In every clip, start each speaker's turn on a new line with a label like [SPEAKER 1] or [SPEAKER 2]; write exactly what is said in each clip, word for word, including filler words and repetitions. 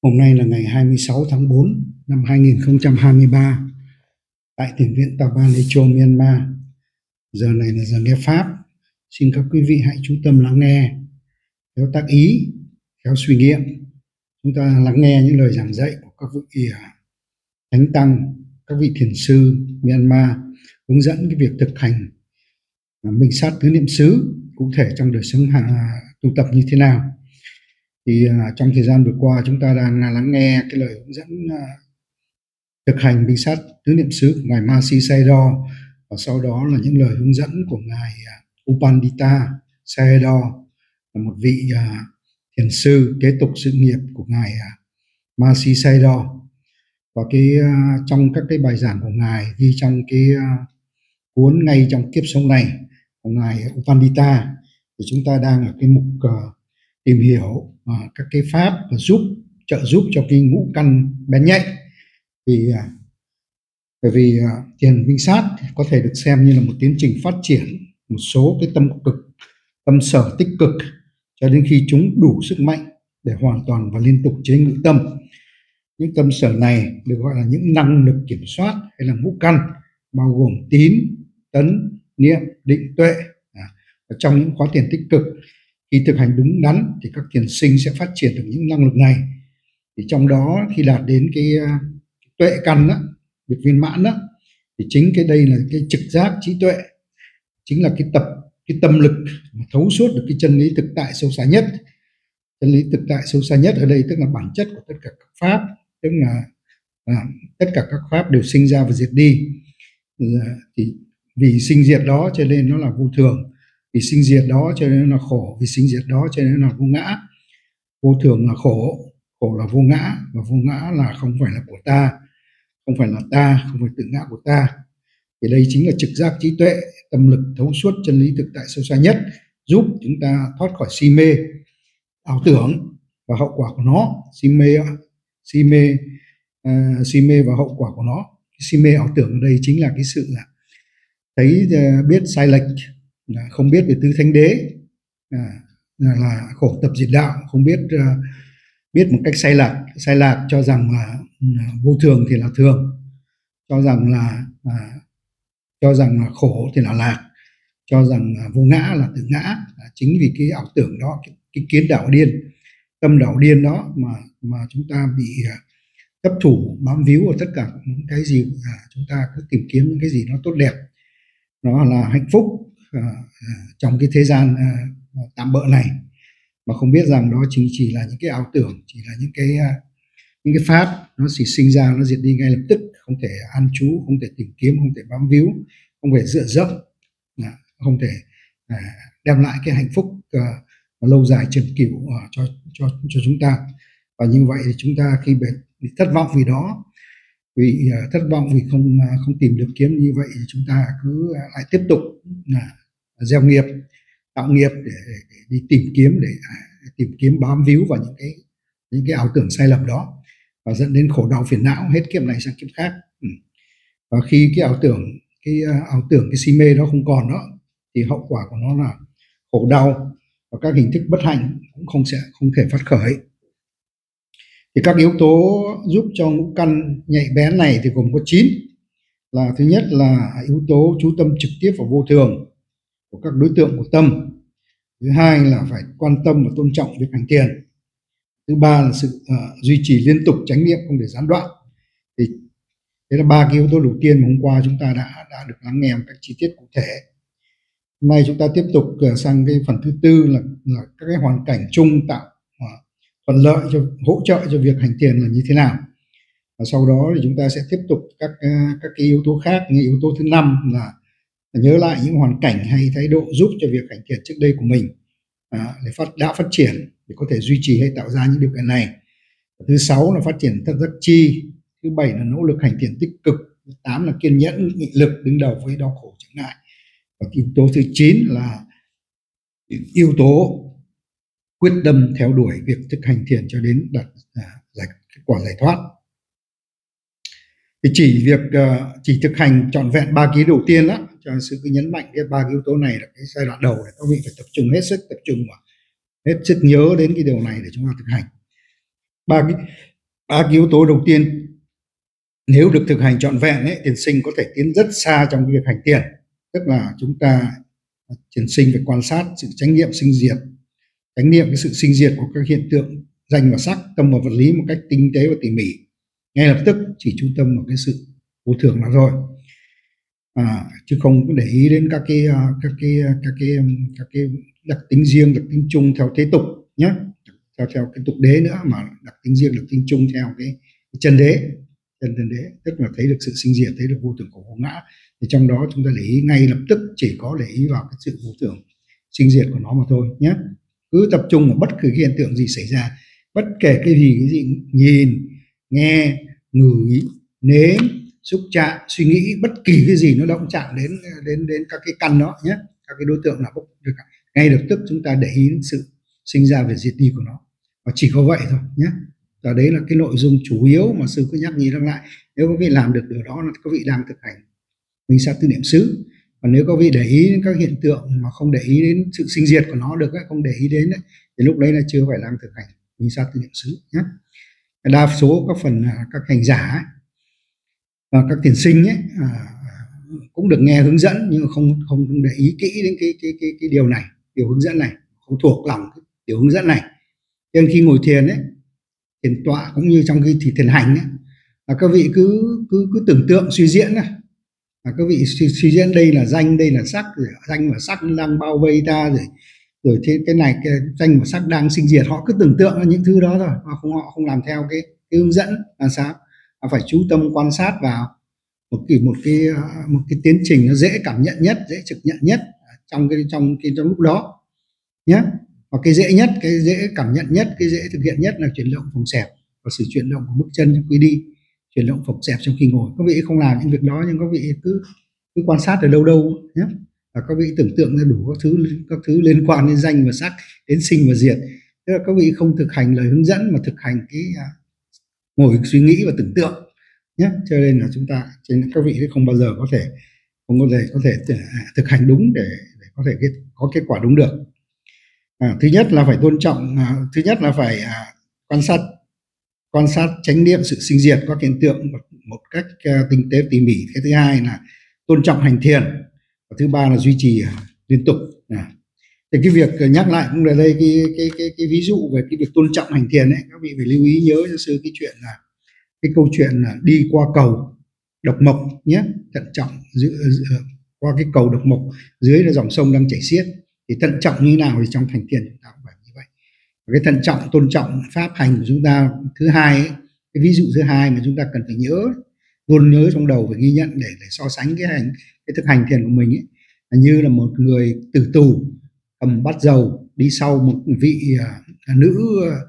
[SPEAKER 1] Hôm nay là ngày hai mươi sáu tháng tư năm hai nghìn không trăm hai mươi ba tại thiền viện Tà Ban Lê Châu, Myanmar. Giờ này là giờ nghe Pháp. Xin các quý vị hãy chú tâm lắng nghe, theo tác ý, theo suy nghiệm. Chúng ta lắng nghe những lời giảng dạy của các vị thánh tăng, các vị thiền sư Myanmar hướng dẫn cái việc thực hành minh sát tứ niệm xứ cụ thể trong đời sống tu tập như thế nào. Thì uh, trong thời gian vừa qua chúng ta đang uh, lắng nghe cái lời hướng dẫn uh, thực hành minh sát tứ niệm xứ của ngài Mahasi Sayadaw, và sau đó là những lời hướng dẫn của ngài uh, U Pandita Sayadaw, là một vị uh, thiền sư kế tục sự nghiệp của ngài uh, Mahasi Sayadaw. Và cái uh, trong các cái bài giảng của ngài ghi trong cái uh, cuốn Ngay Trong Kiếp Sống Này của ngài U Pandita, thì chúng ta đang ở cái mục uh, tìm hiểu uh, các cái pháp và giúp trợ giúp cho cái ngũ căn bén nhạy. Vì uh, bởi vì uh, thiền minh sát có thể được xem như là một tiến trình phát triển một số cái tâm cực, tâm sở tích cực, cho đến khi chúng đủ sức mạnh để hoàn toàn và liên tục chế ngự tâm. Những tâm sở này được gọi là những năng lực kiểm soát hay là ngũ căn, bao gồm tín, tấn, niệm, định, tuệ. À, và trong những khóa thiền tích cực, khi thực hành đúng đắn thì các thiền sinh sẽ phát triển được những năng lực này. Thì trong đó khi đạt đến cái uh, tuệ căn đó, được viên mãn đó, thì chính cái đây là cái trực giác trí tuệ, chính là cái tập cái tâm lực mà thấu suốt được cái chân lý thực tại sâu xa nhất. Chân lý thực tại sâu xa nhất ở đây tức là bản chất của tất cả các pháp, tức là à, tất cả các pháp đều sinh ra và diệt đi. À, thì vì sinh diệt đó cho nên nó là vô thường, vì sinh diệt đó cho nên là khổ, vì sinh diệt đó cho nên là vô ngã. Vô thường là khổ, khổ là vô ngã, và vô ngã là không phải là của ta, không phải là ta, không phải tự ngã của ta. Thì đây chính là trực giác trí tuệ, tâm lực thấu suốt chân lý thực tại sâu xa nhất, giúp chúng ta thoát khỏi si mê, ảo tưởng và hậu quả của nó. Si mê, si mê, uh, si mê và hậu quả của nó. Si mê ảo tưởng ở đây chính là cái sự thấy uh, biết sai lệch, không biết về tứ thánh đế, à, là khổ tập diệt đạo, không biết uh, biết một cách sai lạc, sai lạc cho rằng là uh, vô thường thì là thường, cho rằng là uh, cho rằng là khổ thì là lạc, cho rằng uh, vô ngã là tự ngã. À, chính vì cái ảo tưởng đó, cái, cái kiến đảo điên, tâm đảo điên đó mà mà chúng ta bị uh, chấp thủ bám víu vào tất cả những cái gì, uh, chúng ta cứ tìm kiếm những cái gì nó tốt đẹp, nó là hạnh phúc uh, trong cái thế gian uh, tạm bợ này, mà không biết rằng đó chính chỉ là những cái ảo tưởng, chỉ là những cái uh, những cái pháp nó chỉ sinh ra nó diệt đi ngay lập tức, không thể an trú, không thể tìm kiếm, không thể bám víu, không thể dựa dẫm, uh, không thể uh, đem lại cái hạnh phúc uh, lâu dài trường cửu uh, cho cho cho chúng ta. Và như vậy thì chúng ta khi bị, bị thất vọng vì đó, vì uh, thất vọng vì không uh, không tìm được kiếm như vậy, thì chúng ta cứ uh, lại tiếp tục uh, gieo nghiệp, tạo nghiệp để, để, để đi tìm kiếm, để uh, tìm kiếm bám víu vào những cái những cái ảo tưởng sai lầm đó, và dẫn đến khổ đau phiền não hết kiếp này sang kiếp khác. Ừ. Và khi cái ảo tưởng cái uh, ảo tưởng cái si mê đó không còn đó, thì hậu quả của nó là khổ đau và các hình thức bất hạnh cũng không sẽ không thể phát khởi. Thì các yếu tố giúp cho ngũ căn nhạy bén này thì gồm có chín. Là thứ nhất là yếu tố chú tâm trực tiếp vào vô thường của các đối tượng của tâm. Thứ hai là phải quan tâm và tôn trọng việc hành thiền. Thứ ba là sự uh, duy trì liên tục chánh niệm không để gián đoạn. Thì đấy là ba cái yếu tố đầu tiên mà hôm qua chúng ta đã đã được lắng nghe một cách chi tiết cụ thể. Hôm nay chúng ta tiếp tục uh, sang cái phần thứ tư là, là các cái hoàn cảnh chung tạo uh, thuận lợi cho hỗ trợ cho việc hành thiền là như thế nào. Và sau đó thì chúng ta sẽ tiếp tục các uh, các cái yếu tố khác. Như yếu tố thứ năm là nhớ lại những hoàn cảnh hay thái độ giúp cho việc hành thiền trước đây của mình à, để phát đã phát triển, để có thể duy trì hay tạo ra những điều kiện này. Thứ sáu là phát triển thất giác chi. Thứ bảy là nỗ lực hành thiền tích cực. Thứ tám là kiên nhẫn nghị lực đứng đầu với đau khổ trở ngại. Và yếu tố thứ chín là yếu tố quyết tâm theo đuổi việc thực hành thiền cho đến đạt à, giải, kết quả giải thoát. Thì chỉ việc uh, chỉ thực hành trọn vẹn ba ký đầu tiên đó, cho sư cứ nhấn mạnh cái ba cái yếu tố này là cái giai đoạn đầu để các vị phải tập trung hết sức, tập trung và hết sức nhớ đến cái điều này để chúng ta thực hành. Ba cái Ba cái yếu tố đầu tiên nếu được thực hành trọn vẹn ấy, thiền sinh có thể tiến rất xa trong việc hành thiền. Tức là chúng ta thiền sinh phải quan sát sự chánh niệm sinh diệt, chánh niệm cái sự sinh diệt của các hiện tượng danh và sắc, tâm và vật lý một cách tinh tế và tỉ mỉ. Ngay lập tức chỉ chú tâm vào cái sự vô thường là rồi, à, chứ không để ý đến các cái các cái các cái các cái đặc tính riêng, đặc tính chung theo thế tục nhé, theo theo cái tục đế nữa, mà đặc tính riêng, đặc tính chung theo cái, cái chân đế, chân chân đế, tức là thấy được sự sinh diệt, thấy được vô thường của vô ngã. Thì trong đó chúng ta để ý ngay lập tức, chỉ có để ý vào cái sự vô thường sinh diệt của nó mà thôi nhé. Cứ tập trung vào bất cứ hiện tượng gì xảy ra, bất kể cái gì cái gì nhìn, nghe, ngửi, nếm, xúc chạm, suy nghĩ, bất kỳ cái gì nó động chạm đến đến đến các cái căn đó nhé, các cái đối tượng nào cũng được, ngay lập tức chúng ta để ý đến sự sinh ra và diệt đi của nó, và chỉ có vậy thôi nhé. Và đấy là cái nội dung chủ yếu mà sư cứ nhắc nhí lặp lại. Nếu quý vị làm được điều đó là quý vị đang thực hành minh sát tư niệm xứ. Còn nếu quý vị để ý đến các hiện tượng mà không để ý đến sự sinh diệt của nó được, không để ý đến ấy, thì lúc đấy là chưa phải đang thực hành minh sát tư niệm xứ nhé. Đa số các phần các hành giả ấy, và các thiền sinh ấy, à, cũng được nghe hướng dẫn nhưng không không để ý kỹ đến cái cái cái cái điều này, điều hướng dẫn này, không thuộc lòng điều hướng dẫn này. Cho nên khi ngồi thiền ấy, thiền tọa cũng như trong cái thì thiền hành ấy, là các vị cứ cứ cứ tưởng tượng suy diễn này, là các vị suy, suy diễn đây là danh, đây là sắc, rồi danh và sắc đang bao vây ta, rồi rồi thế cái này cái danh và sắc đang sinh diệt. Họ cứ tưởng tượng là những thứ đó rồi, mà không, họ không làm theo cái, cái hướng dẫn là sao? Là phải chú tâm quan sát vào một cái một cái một cái tiến trình nó dễ cảm nhận nhất, dễ trực nhận nhất trong cái trong cái trong lúc đó nhé. Và cái dễ nhất, cái dễ cảm nhận nhất, cái dễ thực hiện nhất là chuyển động phồng xẹp và sự chuyển động của bước chân khi đi, chuyển động phồng xẹp trong khi ngồi. Các vị không làm những việc đó, nhưng các vị cứ cứ quan sát ở đâu đâu nhé. Và các vị tưởng tượng ra đủ các thứ các thứ liên quan đến danh và sắc, đến sinh và diệt. Tức là các vị không thực hành lời hướng dẫn mà thực hành cái uh, ngồi suy nghĩ và tưởng tượng nhé. Cho nên là chúng ta, cho nên các vị không bao giờ có thể không có thể có thể thực hành đúng để, để có thể kết, có kết quả đúng được. À, thứ nhất là phải tôn trọng, à, thứ nhất là phải à, quan sát quan sát chánh niệm sự sinh diệt các hiện tượng một, một cách uh, tinh tế tỉ mỉ. Cái thứ hai là tôn trọng hành thiền, và thứ ba là duy trì uh, liên tục. À, thì cái việc uh, nhắc lại cũng là đây cái cái cái cái ví dụ về cái việc tôn trọng hành thiền ấy, các vị phải lưu ý nhớ cho sư cái chuyện là cái câu chuyện là đi qua cầu độc mộc nhé, thận trọng giữ, giữ, qua cái cầu độc mộc, dưới là dòng sông đang chảy xiết, thì thận trọng như nào thì trong hành thiền chúng ta cũng phải như vậy. Và cái thận trọng, tôn trọng pháp hành của chúng ta thứ hai ấy, cái ví dụ thứ hai mà chúng ta cần phải nhớ, luôn nhớ trong đầu, phải ghi nhận để để so sánh cái hành cái thực hành thiền của mình ấy, là như là một người tử tù cầm bát dầu đi sau một vị uh, nữ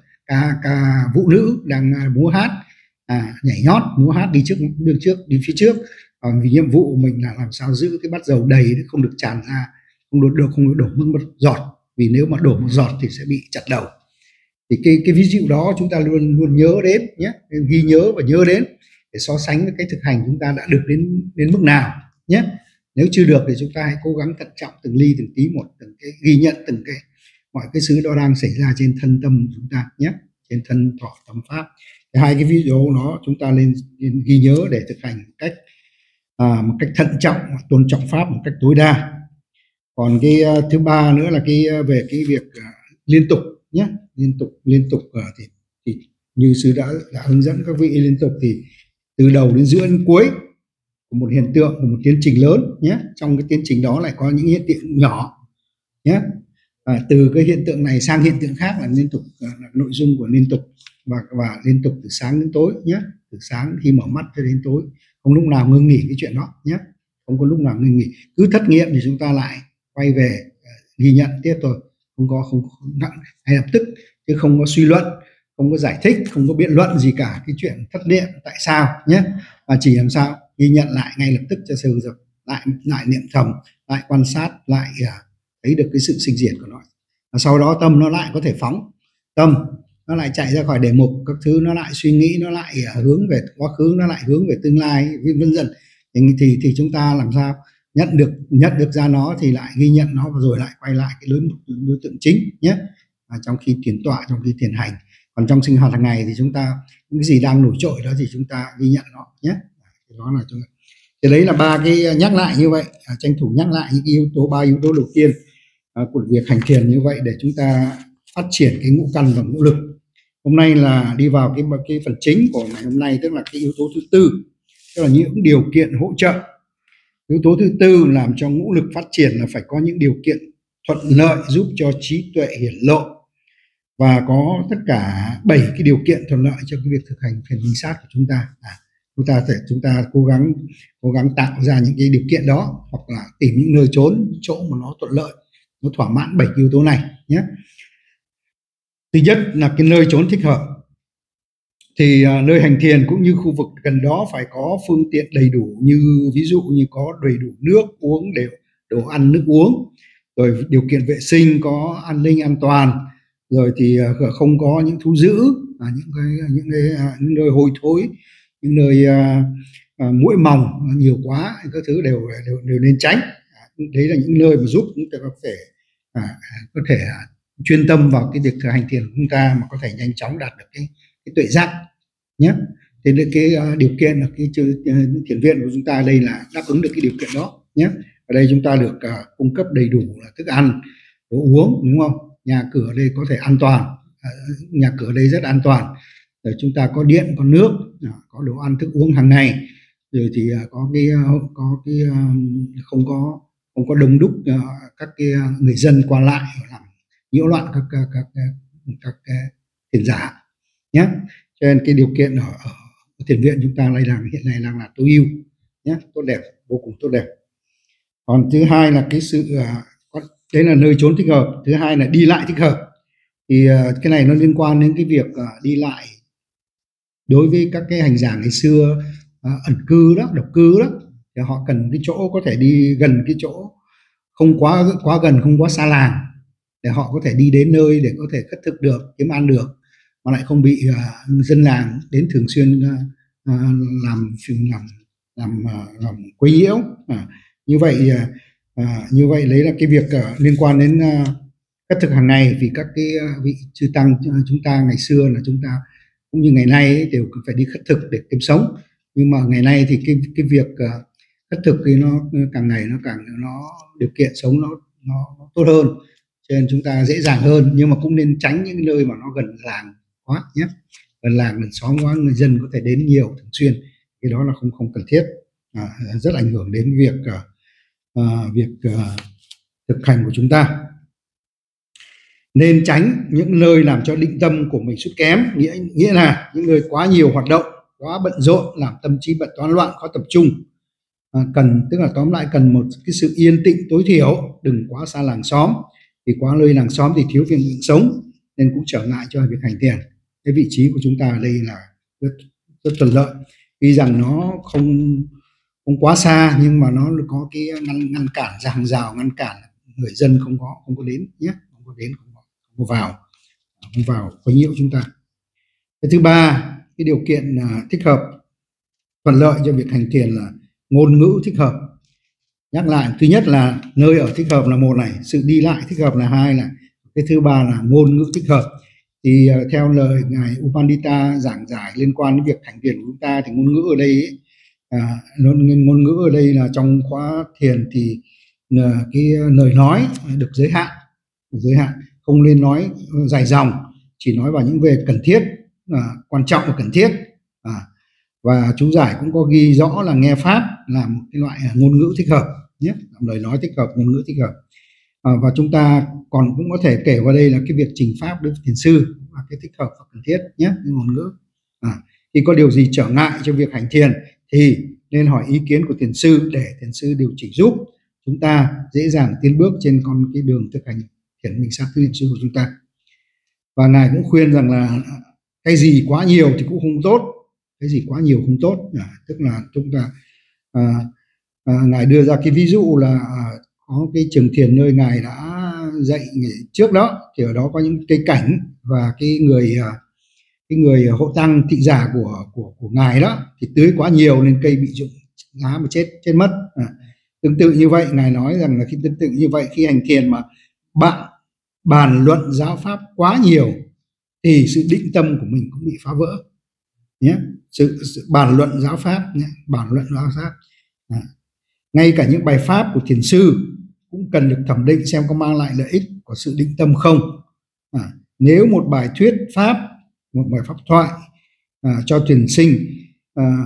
[SPEAKER 1] ca ca vũ nữ đang uh, múa hát, à, nhảy nhót múa hát đi trước đường trước đi phía trước. Còn vì nhiệm vụ của mình là làm sao giữ cái bát dầu đầy, không được tràn ra, không được được không được đổ một giọt, vì nếu mà đổ một giọt thì sẽ bị chặt đầu. Thì cái cái ví dụ đó chúng ta luôn luôn nhớ đến nhé, ghi nhớ và nhớ đến để so sánh với cái thực hành chúng ta đã được đến đến mức nào nhé. Nếu chưa được thì chúng ta hãy cố gắng thận trọng từng ly từng tí một, từng cái ghi nhận từng cái mọi cái thứ đó đang xảy ra trên thân tâm của chúng ta nhé, trên thân thọ tâm pháp. Hai cái ví dụ đó chúng ta nên, nên ghi nhớ để thực hành một cách à, một cách thận trọng, tôn trọng pháp một cách tối đa. Còn cái uh, thứ ba nữa là cái uh, về cái việc uh, liên tục nhé, liên tục liên tục uh, thì, thì như sư đã, đã hướng dẫn các vị liên tục, thì từ đầu đến giữa đến cuối của một hiện tượng, của một tiến trình lớn nhé. Trong cái tiến trình đó lại có những hiện tượng nhỏ nhé. À, từ cái hiện tượng này sang hiện tượng khác là liên tục, uh, là nội dung của liên tục, và và liên tục từ sáng đến tối nhé, từ sáng khi mở mắt cho đến tối, không lúc nào ngưng nghỉ cái chuyện đó nhé, không có lúc nào ngưng nghỉ. Cứ thất nghiệm thì chúng ta lại quay về uh, ghi nhận tiếp thôi, không có không, không nặng hay lập tức, chứ không có suy luận, không có giải thích, không có biện luận gì cả cái chuyện thất niệm tại sao nhé, và chỉ làm sao ghi nhận lại ngay lập tức cho sư rồi lại lại niệm thầm, lại quan sát, lại uh, thấy được cái sự sinh diệt của nó. Và sau đó tâm nó lại có thể phóng, tâm nó lại chạy ra khỏi đề mục các thứ, nó lại suy nghĩ, nó lại uh, hướng về quá khứ, nó lại hướng về tương lai, vân vân. Thì, thì thì chúng ta làm sao nhận được nhận được ra nó thì lại ghi nhận nó, và rồi lại quay lại cái đối, đối tượng chính nhé, à, trong khi thiền tọa, trong khi thiền hành. Còn trong sinh hoạt hàng ngày thì chúng ta những cái gì đang nổi trội đó thì chúng ta ghi nhận nó nhé. Đó là chúng thì đấy là ba cái nhắc lại như vậy, à, tranh thủ nhắc lại những yếu tố ba yếu tố đầu tiên à, của việc hành thiền như vậy để chúng ta phát triển cái ngũ căn và ngũ lực. Hôm nay là đi vào cái cái phần chính của ngày hôm nay, tức là cái yếu tố thứ tư, tức là những điều kiện hỗ trợ. Yếu tố thứ tư làm cho ngũ lực phát triển là phải có những điều kiện thuận lợi giúp cho trí tuệ hiển lộ, và có tất cả bảy cái điều kiện thuận lợi cho cái việc thực hành thiền minh sát của chúng ta. À, chúng ta phải chúng ta cố gắng cố gắng tạo ra những cái điều kiện đó, hoặc là tìm những nơi trốn chỗ mà nó thuận lợi, nó thỏa mãn bảy yếu tố này nhé. Thứ nhất là cái nơi trốn thích hợp. Thì uh, nơi hành thiền cũng như khu vực gần đó phải có phương tiện đầy đủ, như ví dụ như có đầy đủ nước uống, đều đồ ăn nước uống, rồi điều kiện vệ sinh có an ninh an toàn, rồi thì uh, không có những thú dữ, à, những cái những cái uh, những nơi hôi thối, những nơi uh, uh, muỗi mòng nhiều quá, các thứ đều đều, đều nên tránh. À, đấy là những nơi mà giúp chúng ta có thể à, có thể uh, chuyên tâm vào cái việc thực hành thiền của chúng ta, mà có thể nhanh chóng đạt được cái, cái tuệ giác nhé. Thế nên cái uh, điều kiện là cái uh, thiền viện của chúng ta đây là đáp ứng được cái điều kiện đó nhé. Ở đây chúng ta được uh, cung cấp đầy đủ là thức ăn, đồ uống, đúng không? Nhà cửa đây có thể an toàn, uh, nhà cửa đây rất an toàn. Rồi chúng ta có điện, có nước, uh, có đồ ăn thức uống hàng ngày, rồi thì uh, có cái uh, có cái uh, không có không có đông đúc uh, các cái uh, người dân qua lại làm nhiễu loạn các các các, các, các, các thiền giả nhé. Cho nên cái điều kiện ở, ở thiền viện chúng ta lại đang hiện nay đang là tối ưu nhé, tốt đẹp, vô cùng tốt đẹp. Còn thứ hai là cái sự uh, đấy là nơi trốn thích hợp. Thứ hai là đi lại thích hợp. Thì uh, cái này nó liên quan đến cái việc uh, đi lại đối với các cái hành giả ngày xưa uh, ẩn cư đó, độc cư đó, thì họ cần cái chỗ có thể đi gần, cái chỗ không quá quá gần, không quá xa làng, để họ có thể đi đến nơi để có thể khất thực được, kiếm ăn được, mà lại không bị uh, dân làng đến thường xuyên uh, uh, làm làm làm uh, làm quấy nhiễu. Uh, như vậy uh, uh, như vậy đấy là cái việc uh, liên quan đến uh, khất thực hàng ngày. Vì các cái uh, vị chư tăng uh, chúng ta ngày xưa là chúng ta cũng như ngày nay ấy, đều phải đi khất thực để kiếm sống, nhưng mà ngày nay thì cái cái việc uh, khất thực thì nó càng ngày nó càng nó điều kiện sống nó nó, nó tốt hơn, cho nên chúng ta dễ dàng hơn. Nhưng mà cũng nên tránh những nơi mà nó gần làng quá nhé, gần làng gần xóm quá, người dân có thể đến nhiều thường xuyên, cái đó là không không cần thiết, à, rất ảnh hưởng đến việc uh, việc uh, thực hành của chúng ta. Nên tránh những nơi làm cho định tâm của mình sút kém, nghĩa nghĩa là những nơi quá nhiều hoạt động, quá bận rộn, làm tâm trí bận toán loạn, khó tập trung. À, cần tức là tóm lại cần một cái sự yên tĩnh tối thiểu, đừng quá xa làng xóm, vì quá nơi làng xóm thì thiếu phương tiện sống nên cũng trở ngại cho việc hành thiền. Cái vị trí của chúng ta ở đây là rất, rất thuận lợi, tuy rằng nó không không quá xa, nhưng mà nó có cái ngăn ngăn cản, hàng rào ngăn cản người dân không có không có đến nhé, không có đến, không có, không có vào không vào quấy nhiễu chúng ta. Cái thứ ba, cái điều kiện uh, thích hợp thuận lợi cho việc hành thiền là ngôn ngữ thích hợp. Nhắc lại, thứ nhất là nơi ở thích hợp là một này, sự đi lại thích hợp là hai này, cái thứ ba là ngôn ngữ thích hợp. Thì uh, theo lời ngài Upandita giảng giải liên quan đến việc hành thiền của chúng ta thì ngôn ngữ ở đây ấy, à, ngôn ngữ ở đây là trong khóa thiền thì uh, cái lời nói được giới hạn, được giới hạn, không nên nói dài dòng, chỉ nói vào những về cần thiết, uh, quan trọng và cần thiết. À, và chú giải cũng có ghi rõ là nghe pháp là một cái loại ngôn ngữ thích hợp nhé, lời nói thích hợp, ngôn ngữ thích hợp. À, và chúng ta còn cũng có thể kể vào đây là cái việc trình pháp đối với thiền sư là cái thích hợp và cần thiết nhé, cái ngôn ngữ. À, khi có điều gì trở ngại cho việc hành thiền thì nên hỏi ý kiến của thiền sư để thiền sư điều chỉnh giúp chúng ta dễ dàng tiến bước trên con cái đường thực hành thiền minh sát thứ thiền sư của chúng ta. Và ngài cũng khuyên rằng là cái gì quá nhiều thì cũng không tốt, cái gì quá nhiều không tốt, à, tức là chúng ta à, à, ngài đưa ra cái ví dụ là à, có cái trường thiền nơi ngài đã dạy trước đó, thì ở đó có những cây cảnh và cái người cái người hộ tăng thị giả của của của ngài đó thì tưới quá nhiều nên cây bị rụng lá mà chết chết mất. À, tương tự như vậy, ngài nói rằng là khi tương tự như vậy khi hành thiền mà bạn bàn luận giáo pháp quá nhiều thì sự định tâm của mình cũng bị phá vỡ. nhé. Sự, sự bàn luận giáo pháp nhé, bàn luận giáo pháp. À. Ngay cả những bài pháp của thiền sư cũng cần được thẩm định xem có mang lại lợi ích của sự định tâm không. À, nếu một bài thuyết pháp, một bài pháp thoại à, cho thiền sinh à,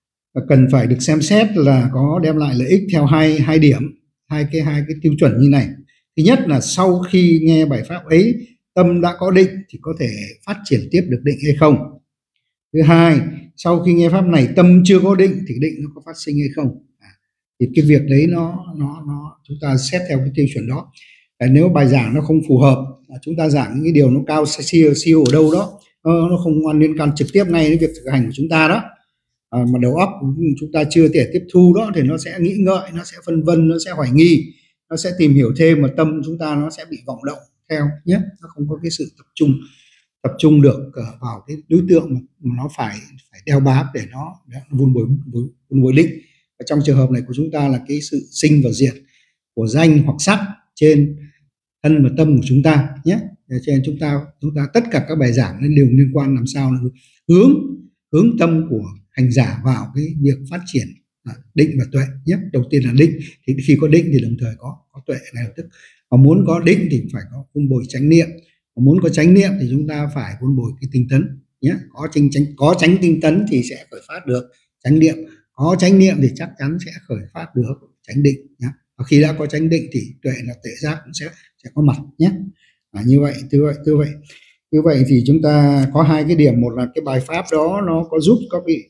[SPEAKER 1] cần phải được xem xét là có đem lại lợi ích theo hai hai điểm, hai cái hai cái tiêu chuẩn như này. Thứ nhất là sau khi nghe bài pháp ấy, tâm đã có định thì có thể phát triển tiếp được định hay không. Thứ hai, sau khi nghe pháp này tâm chưa có định thì định nó có phát sinh hay không. À, thì cái việc đấy nó nó nó chúng ta xét theo cái tiêu chuẩn đó. À, nếu bài giảng nó không phù hợp, à, chúng ta giảng những cái điều nó cao siêu siêu ở đâu đó, nó, nó không liên quan trực tiếp ngay đến việc thực hành của chúng ta đó. À, mà đầu óc chúng ta chưa thể tiếp thu đó thì nó sẽ nghĩ ngợi, nó sẽ phân vân, nó sẽ hoài nghi, nó sẽ tìm hiểu thêm, mà tâm chúng ta nó sẽ bị vọng động theo nhé, nó không có cái sự tập trung tập trung được vào cái đối tượng mà nó phải phải đeo bám để nó, nó vun bồi vun bồi định. Và trong trường hợp này của chúng ta là cái sự sinh và diệt của danh hoặc sắc trên thân và tâm của chúng ta nhé. Cho nên chúng ta chúng ta tất cả các bài giảng nên đều liên quan làm sao là hướng hướng tâm của hành giả vào cái việc phát triển à, định và tuệ nhé. Đầu tiên là định, thì khi có định thì đồng thời có có tuệ ngay lập tức. Và muốn có định thì phải có vun bồi chánh niệm, và muốn có chánh niệm thì chúng ta phải vun bồi cái tinh tấn nhé. Có chánh chánh có chánh tinh tấn thì sẽ khởi phát được chánh niệm, có chánh niệm thì chắc chắn sẽ khởi phát được chánh định nhé. Và khi đã có chánh định thì tuệ là tuệ giác cũng sẽ sẽ có mặt nhé. À, như vậy như vậy như vậy như vậy thì chúng ta có hai cái điểm. Một là cái bài pháp đó nó có giúp các vị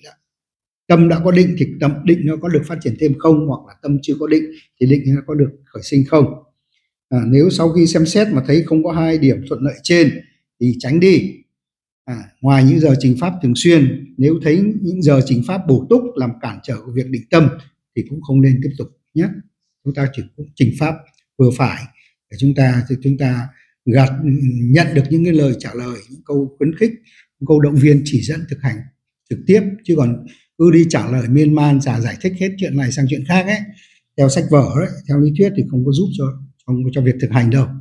[SPEAKER 1] tâm đã có định thì tâm định nó có được phát triển thêm không, hoặc là tâm chưa có định thì định nó có được khởi sinh không. À, nếu sau khi xem xét mà thấy không có hai điểm thuận lợi trên thì tránh đi. À, ngoài những giờ trình pháp thường xuyên, nếu thấy những giờ trình pháp bổ túc làm cản trở của việc định tâm thì cũng không nên tiếp tục nhé. Chúng ta chỉ trình pháp vừa phải để chúng ta thì chúng ta gạt nhận được những cái lời trả lời, những câu khuyến khích, những câu động viên chỉ dẫn thực hành trực tiếp, chứ còn cứ đi trả lời miên man trả giải thích hết chuyện này sang chuyện khác ấy, theo sách vở ấy, theo lý thuyết thì không có giúp cho cho, cho việc thực hành đâu.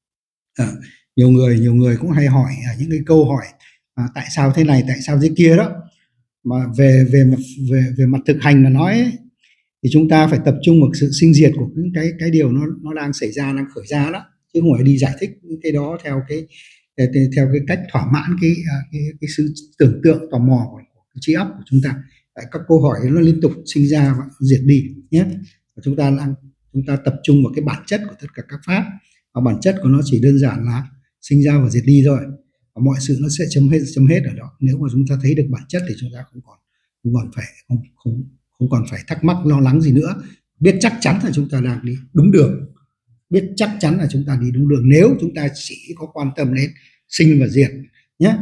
[SPEAKER 1] À, nhiều người nhiều người cũng hay hỏi à, những cái câu hỏi à, tại sao thế này, tại sao thế kia đó, mà về về mặt về về mặt thực hành mà nói ấy, thì chúng ta phải tập trung vào sự sinh diệt của những cái cái điều nó nó đang xảy ra, đang khởi ra đó, chứ không phải đi giải thích những cái đó theo cái theo cái cách thỏa mãn cái cái, cái sự tưởng tượng tò mò của, của cái trí óc của chúng ta. Tại các câu hỏi nó liên tục sinh ra và diệt đi nhé. Và chúng ta đang chúng ta tập trung vào cái bản chất của tất cả các pháp, và bản chất của nó chỉ đơn giản là sinh ra và diệt đi thôi, và mọi sự nó sẽ chấm hết chấm hết ở đó. Nếu mà chúng ta thấy được bản chất thì chúng ta không còn không còn phải không không không còn phải thắc mắc lo lắng gì nữa, biết chắc chắn là chúng ta đang đi đúng đường, biết chắc chắn là chúng ta đi đúng đường nếu chúng ta chỉ có quan tâm đến sinh và diệt nhé.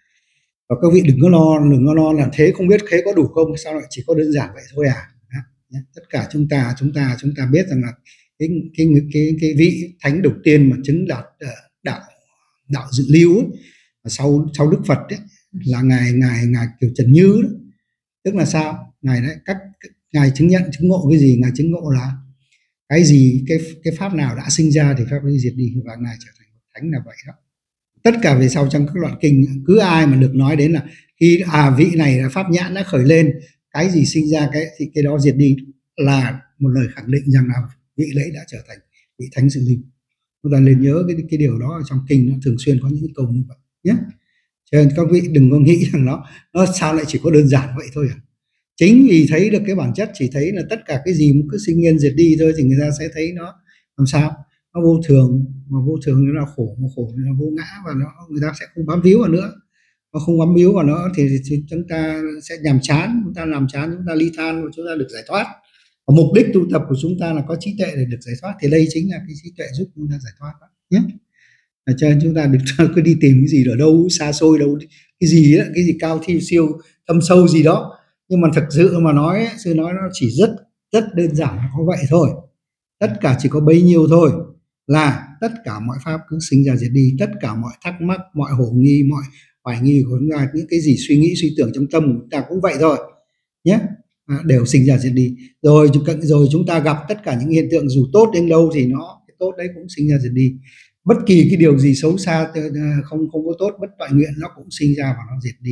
[SPEAKER 1] Và các vị đừng có lo đừng có lo là thế không biết thế có đủ không, sao lại chỉ có đơn giản vậy thôi à. Đó. Tất cả chúng ta chúng ta chúng ta biết rằng là cái cái cái cái vị thánh đầu tiên mà chứng đạt uh, đạo đạo dự lưu ấy, sau sau Đức Phật ấy, là ngài ngài ngài Kiều Trần Như đó. Tức là sao? Ngài đấy cách ngài chứng nhận chứng ngộ cái gì? Ngài chứng ngộ là cái gì, cái cái pháp nào đã sinh ra thì pháp ấy diệt đi, và ngài trở thành thánh là vậy đó. Tất cả về sau trong các đoạn kinh, cứ ai mà được nói đến là khi à vị này là pháp nhãn đã khởi lên, cái gì sinh ra cái thì cái đó diệt đi, là một lời khẳng định rằng là vị đấy đã trở thành vị thánh dự lưu. Chúng ta nên nhớ cái cái điều đó ở trong kinh, nó thường xuyên có những câu như vậy nhé. Cho nên các vị đừng có nghĩ rằng nó nó sao lại chỉ có đơn giản vậy thôi à. Chính vì thấy được cái bản chất, chỉ thấy là tất cả cái gì cũng cứ sinh nhiên diệt đi thôi, thì người ta sẽ thấy nó làm sao nó vô thường, mà vô thường nó là khổ, mà khổ nó là vô ngã, và nó người ta sẽ không bám víu vào nữa. Nó không bám víu vào nó thì, thì chúng ta sẽ nhàm chán, chúng ta làm chán, chúng ta ly than và chúng ta được giải thoát. Và mục đích tu tập của chúng ta là có trí tuệ để được giải thoát, thì đây chính là cái trí tuệ giúp chúng ta giải thoát đó nhé. Cho nên chúng ta đừng cứ đi tìm cái gì ở đâu xa xôi đâu, cái gì đó, cái gì cao thi siêu thâm sâu gì đó. Nhưng mà thực sự mà nói, sư nói nó chỉ rất rất đơn giản có vậy thôi. Tất cả chỉ có bấy nhiêu thôi, là tất cả mọi pháp cứ sinh ra diệt đi, tất cả mọi thắc mắc, mọi hồ nghi, mọi hoài nghi của chúng ta, những cái gì suy nghĩ suy tưởng trong tâm của chúng ta cũng vậy thôi nhé, à, đều sinh ra diệt đi. Rồi rồi chúng ta gặp tất cả những hiện tượng dù tốt đến đâu thì nó cái tốt đấy cũng sinh ra diệt đi. Bất kỳ cái điều gì xấu xa không không có tốt, bất toại nguyện, nó cũng sinh ra và nó diệt đi.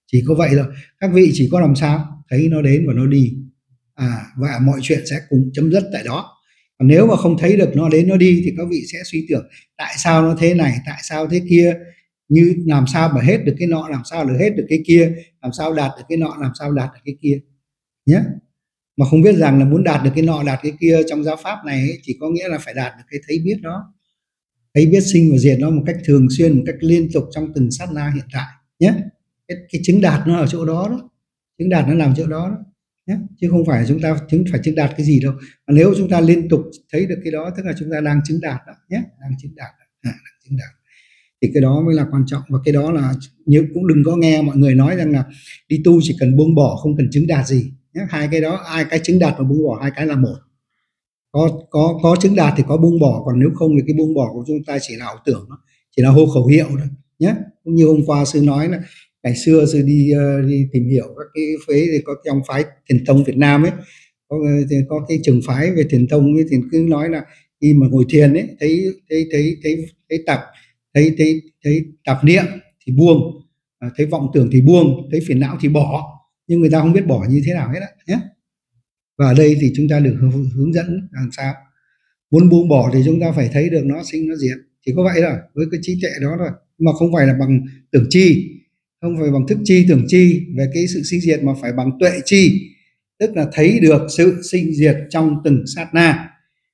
[SPEAKER 1] Chỉ có vậy thôi. Các vị chỉ có làm sao thấy nó đến và nó đi, à, và mọi chuyện sẽ cùng chấm dứt tại đó. Còn nếu mà không thấy được nó đến nó đi thì các vị sẽ suy tưởng tại sao nó thế này, tại sao thế kia, như làm sao mà hết được cái nọ, làm sao được hết được cái kia, làm sao đạt được cái nọ, làm sao đạt được cái kia nhé. Mà không biết rằng là muốn đạt được cái nọ đạt cái kia trong giáo pháp này ấy, chỉ có nghĩa là phải đạt được cái thấy biết đó, thấy biết sinh và diệt nó một cách thường xuyên, một cách liên tục trong từng sát na hiện tại nhé. Cái, cái chứng đạt nó ở chỗ đó đó, chứng đạt nó nằm chỗ đó đó nhé, chứ không phải chúng ta chứng phải chứng đạt cái gì đâu. Mà nếu chúng ta liên tục thấy được cái đó tức là chúng ta đang chứng đạt đó nhé, đang chứng đạt, à, đang chứng đạt. Thì cái đó mới là quan trọng. Và cái đó là như cũng đừng có nghe mọi người nói rằng là đi tu chỉ cần buông bỏ không cần chứng đạt gì nhé. Hai cái đó, hai cái chứng đạt và buông bỏ hai cái là một. Có có có chứng đạt thì có buông bỏ, còn nếu không thì cái buông bỏ của chúng ta chỉ là ảo tưởng, chỉ là hô khẩu hiệu thôi nhé. Cũng như hôm qua sư nói là ngày xưa sư đi uh, đi tìm hiểu các cái phế thì có trong phái Thiền tông Việt Nam ấy, có có cái trường phái về Thiền tông ấy, thì cứ nói là khi mà ngồi thiền ấy thấy thấy thấy thấy thấy tập thấy thấy thấy tạp niệm thì buông, à, thấy vọng tưởng thì buông, thấy phiền não thì bỏ, nhưng người ta không biết bỏ như thế nào hết á nhé. Và ở đây thì chúng ta được hướng dẫn làm sao muốn buông bỏ thì chúng ta phải thấy được nó sinh nó diệt, chỉ có vậy thôi, với cái trí tuệ đó thôi, mà không phải là bằng tưởng chi, không phải bằng thức chi tưởng chi về cái sự sinh diệt, mà phải bằng tuệ chi, tức là thấy được sự sinh diệt trong từng sát na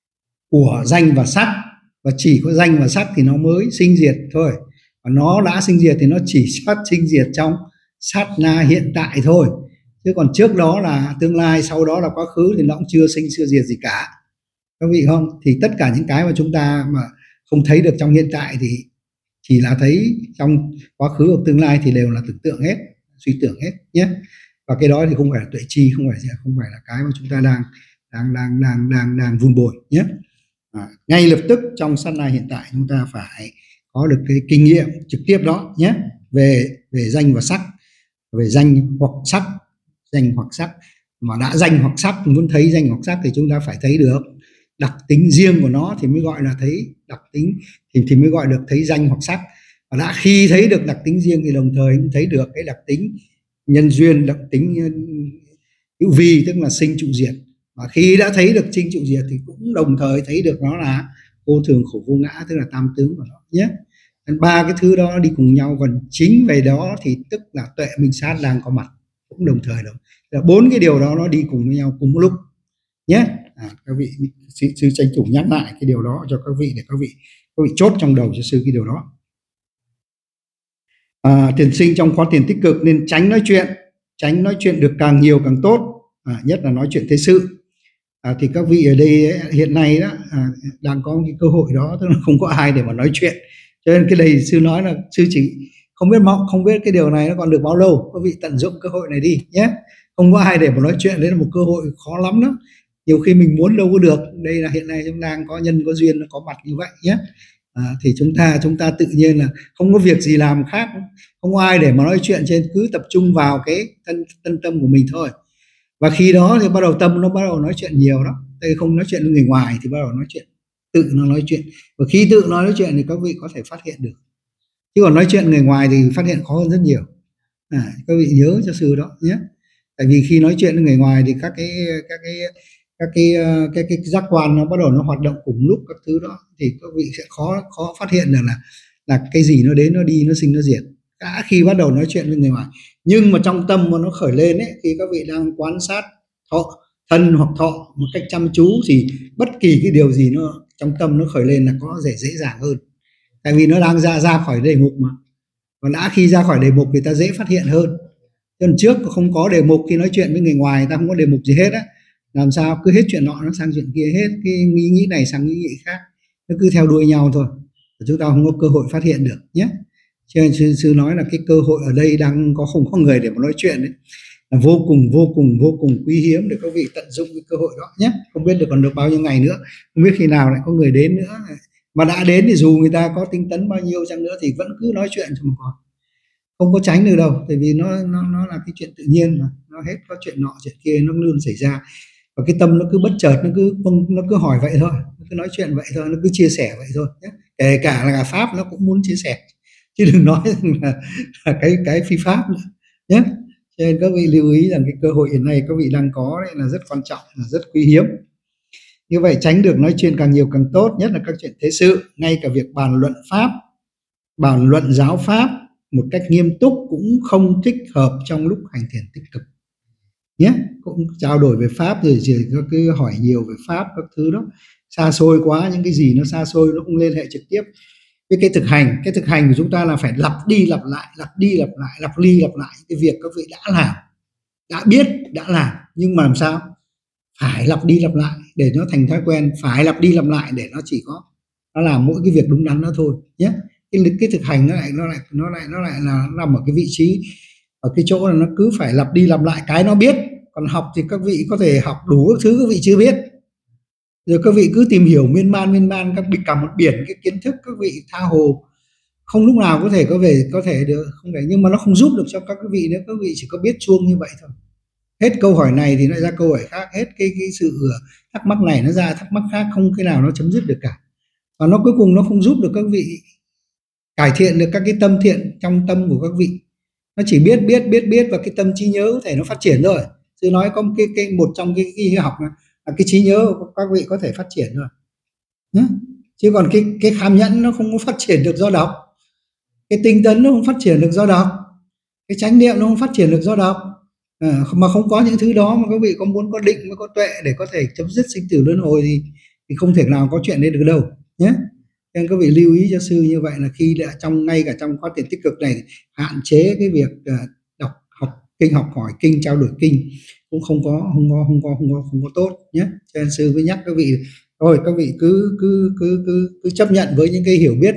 [SPEAKER 1] của danh và sắc, và chỉ có danh và sắc thì nó mới sinh diệt thôi, và nó đã sinh diệt thì nó chỉ phát sinh diệt trong sát na hiện tại thôi, chứ còn trước đó là tương lai, sau đó là quá khứ thì nó cũng chưa sinh chưa diệt gì cả, các vị không? Thì tất cả những cái mà chúng ta mà không thấy được trong hiện tại thì chỉ là thấy trong quá khứ hoặc tương lai thì đều là tưởng tượng hết, suy tưởng hết nhé. Và cái đó thì không phải là tuệ chi, không phải gì, không phải là cái mà chúng ta đang đang đang đang đang đang vun bồi nhé. À, ngay lập tức trong sát na hiện tại chúng ta phải có được cái kinh nghiệm trực tiếp đó nhé, về về danh và sắc, về danh hoặc sắc, danh hoặc sắc, mà đã danh hoặc sắc, muốn thấy danh hoặc sắc thì chúng ta phải thấy được đặc tính riêng của nó thì mới gọi là thấy đặc tính, thì thì mới gọi được thấy danh hoặc sắc. Và đã khi thấy được đặc tính riêng thì đồng thời cũng thấy được cái đặc tính nhân duyên, đặc tính hữu vi, tức là sinh trụ diệt. Và khi đã thấy được sinh trụ diệt thì cũng đồng thời thấy được nó là vô thường khổ vô ngã, tức là tam tướng của nó nhé. Ba cái thứ đó đi cùng nhau, còn chính về đó thì tức là tuệ minh sát đang có mặt cũng đồng thời đó. Là bốn cái điều đó nó đi cùng với nhau cùng một lúc nhé. À, các vị sư, sư tranh thủ nhắc lại cái điều đó cho các vị để các vị các vị chốt trong đầu cho sư cái điều đó. À, tiền sinh trong khóa tiền tích cực nên tránh nói chuyện, tránh nói chuyện được càng nhiều càng tốt, à, nhất là nói chuyện thế sự. À, thì các vị ở đây ấy, hiện nay đó à, đang có cái cơ hội đó, tức là không có ai để mà nói chuyện, cho nên cái này sư nói là sư chỉ không biết mong không biết cái điều này nó còn được bao lâu, các vị tận dụng cơ hội này đi nhé. Không có ai để mà nói chuyện, đấy là một cơ hội khó lắm đó, nhiều khi mình muốn đâu có được. Đây là hiện nay chúng ta đang có nhân có duyên nó có mặt như vậy nhé. À, thì chúng ta chúng ta tự nhiên là không có việc gì làm khác, không có ai để mà nói chuyện, trên cứ tập trung vào cái thân thân tâm của mình thôi. Và khi đó thì bắt đầu tâm nó bắt đầu nói chuyện nhiều đó, đây không nói chuyện với người ngoài thì bắt đầu nói chuyện, tự nó nói chuyện. Và khi tự nó nói chuyện thì các vị có thể phát hiện được, chứ còn nói chuyện người ngoài thì phát hiện khó hơn rất nhiều. À, các vị nhớ cho sư đó nhé. Tại vì khi nói chuyện với người ngoài thì các cái các cái các cái cái cái, cái giác quan nó bắt đầu nó hoạt động cùng lúc các thứ đó, thì các vị sẽ khó khó phát hiện được là là cái gì nó đến nó đi, nó sinh nó diệt cả khi bắt đầu nói chuyện với người ngoài. Nhưng mà trong tâm mà nó khởi lên ấy, khi các vị đang quan sát thọ thân hoặc thọ một cách chăm chú thì bất kỳ cái điều gì nó trong tâm nó khởi lên là có thể dễ dàng hơn, tại vì nó đang ra ra khỏi đề mục mà. Còn đã khi ra khỏi đề mục thì ta dễ phát hiện hơn. Lần trước không có đề mục, khi nói chuyện với người ngoài ta không có đề mục gì hết á, làm sao cứ hết chuyện nọ nó sang chuyện kia, hết cái nghĩ nghĩ này sang nghĩ nghĩ khác, nó cứ theo đuôi nhau thôi, chúng ta không có cơ hội phát hiện được nhé. Cho nên sư, sư nói là cái cơ hội ở đây đang có không có người để mà nói chuyện đấy, là vô cùng vô cùng vô cùng quý hiếm để các vị tận dụng cái cơ hội đó nhé. Không biết được còn được bao nhiêu ngày nữa, không biết khi nào lại có người đến nữa, mà đã đến thì dù người ta có tinh tấn bao nhiêu chăng nữa thì vẫn cứ nói chuyện cho một con, không có tránh được đâu, tại vì nó nó nó là cái chuyện tự nhiên mà, nó hết có chuyện nọ chuyện kia nó luôn xảy ra, và cái tâm nó cứ bất chợt, nó cứ nó cứ hỏi vậy thôi, nó cứ nói chuyện vậy thôi, nó cứ chia sẻ vậy thôi nhé. Kể cả là pháp nó cũng muốn chia sẻ, chứ đừng nói là, là cái cái phi pháp nữa nhé. Cho nên các vị lưu ý rằng cái cơ hội hiện nay các vị đang có đấy là rất quan trọng, là rất quý hiếm. Như vậy tránh được nói chuyện càng nhiều càng tốt, nhất là các chuyện thế sự. Ngay cả việc bàn luận pháp, bàn luận giáo pháp một cách nghiêm túc cũng không thích hợp trong lúc hành thiền tích cực nhé. Cũng trao đổi về pháp rồi chỉ có cứ hỏi nhiều về pháp các thứ đó xa xôi quá, những cái gì nó xa xôi nó cũng liên hệ trực tiếp với cái thực hành. Cái thực hành của chúng ta là phải lặp đi lặp lại, lặp đi lặp lại, lặp đi lặp lại cái việc các vị đã làm, đã biết, đã làm, nhưng mà làm sao phải lặp đi lặp lại để nó thành thói quen, phải lặp đi lặp lại để nó chỉ có nó làm mỗi cái việc đúng đắn đó thôi nhé. Cái, cái thực hành nó lại nó lại nó lại nó lại là nó nằm ở cái vị trí, ở cái chỗ là nó cứ phải lặp đi lặp lại cái nó biết. Còn học thì các vị có thể học đủ các thứ các vị chưa biết, rồi các vị cứ tìm hiểu miên man miên man các vị cả một biển cái kiến thức, các vị tha hồ không lúc nào có thể có về có thể được không thể, nhưng mà nó không giúp được cho các vị nữa. Các vị chỉ có biết chuông như vậy thôi, hết câu hỏi này thì nó ra câu hỏi khác, hết cái cái sự thắc mắc này nó ra thắc mắc khác, không cái nào nó chấm dứt được cả, và nó cuối cùng nó không giúp được các vị cải thiện được các cái tâm thiện trong tâm của các vị. Nó chỉ biết biết biết biết và cái tâm trí nhớ có thể nó phát triển rồi. Sư nói có một cái, cái một trong cái, cái học là, là cái trí nhớ của các vị có thể phát triển rồi nhé. Chứ còn cái cái kham nhẫn nó không có phát triển được do đọc, cái tinh tấn nó không phát triển được do đọc, cái chánh niệm nó không phát triển được do đọc. À, mà không có những thứ đó mà các vị có muốn có định mới có tuệ để có thể chấm dứt sinh tử luân hồi thì, thì không thể nào có chuyện đấy được đâu nhé. Nên các vị lưu ý cho sư như vậy là khi đã trong ngay cả trong khóa thiền tích cực này hạn chế cái việc uh, đọc học kinh, học hỏi kinh, trao đổi kinh cũng không có không có không có không có không có tốt nhé. Cho nên sư mới nhắc các vị thôi, các vị cứ cứ cứ cứ cứ chấp nhận với những cái hiểu biết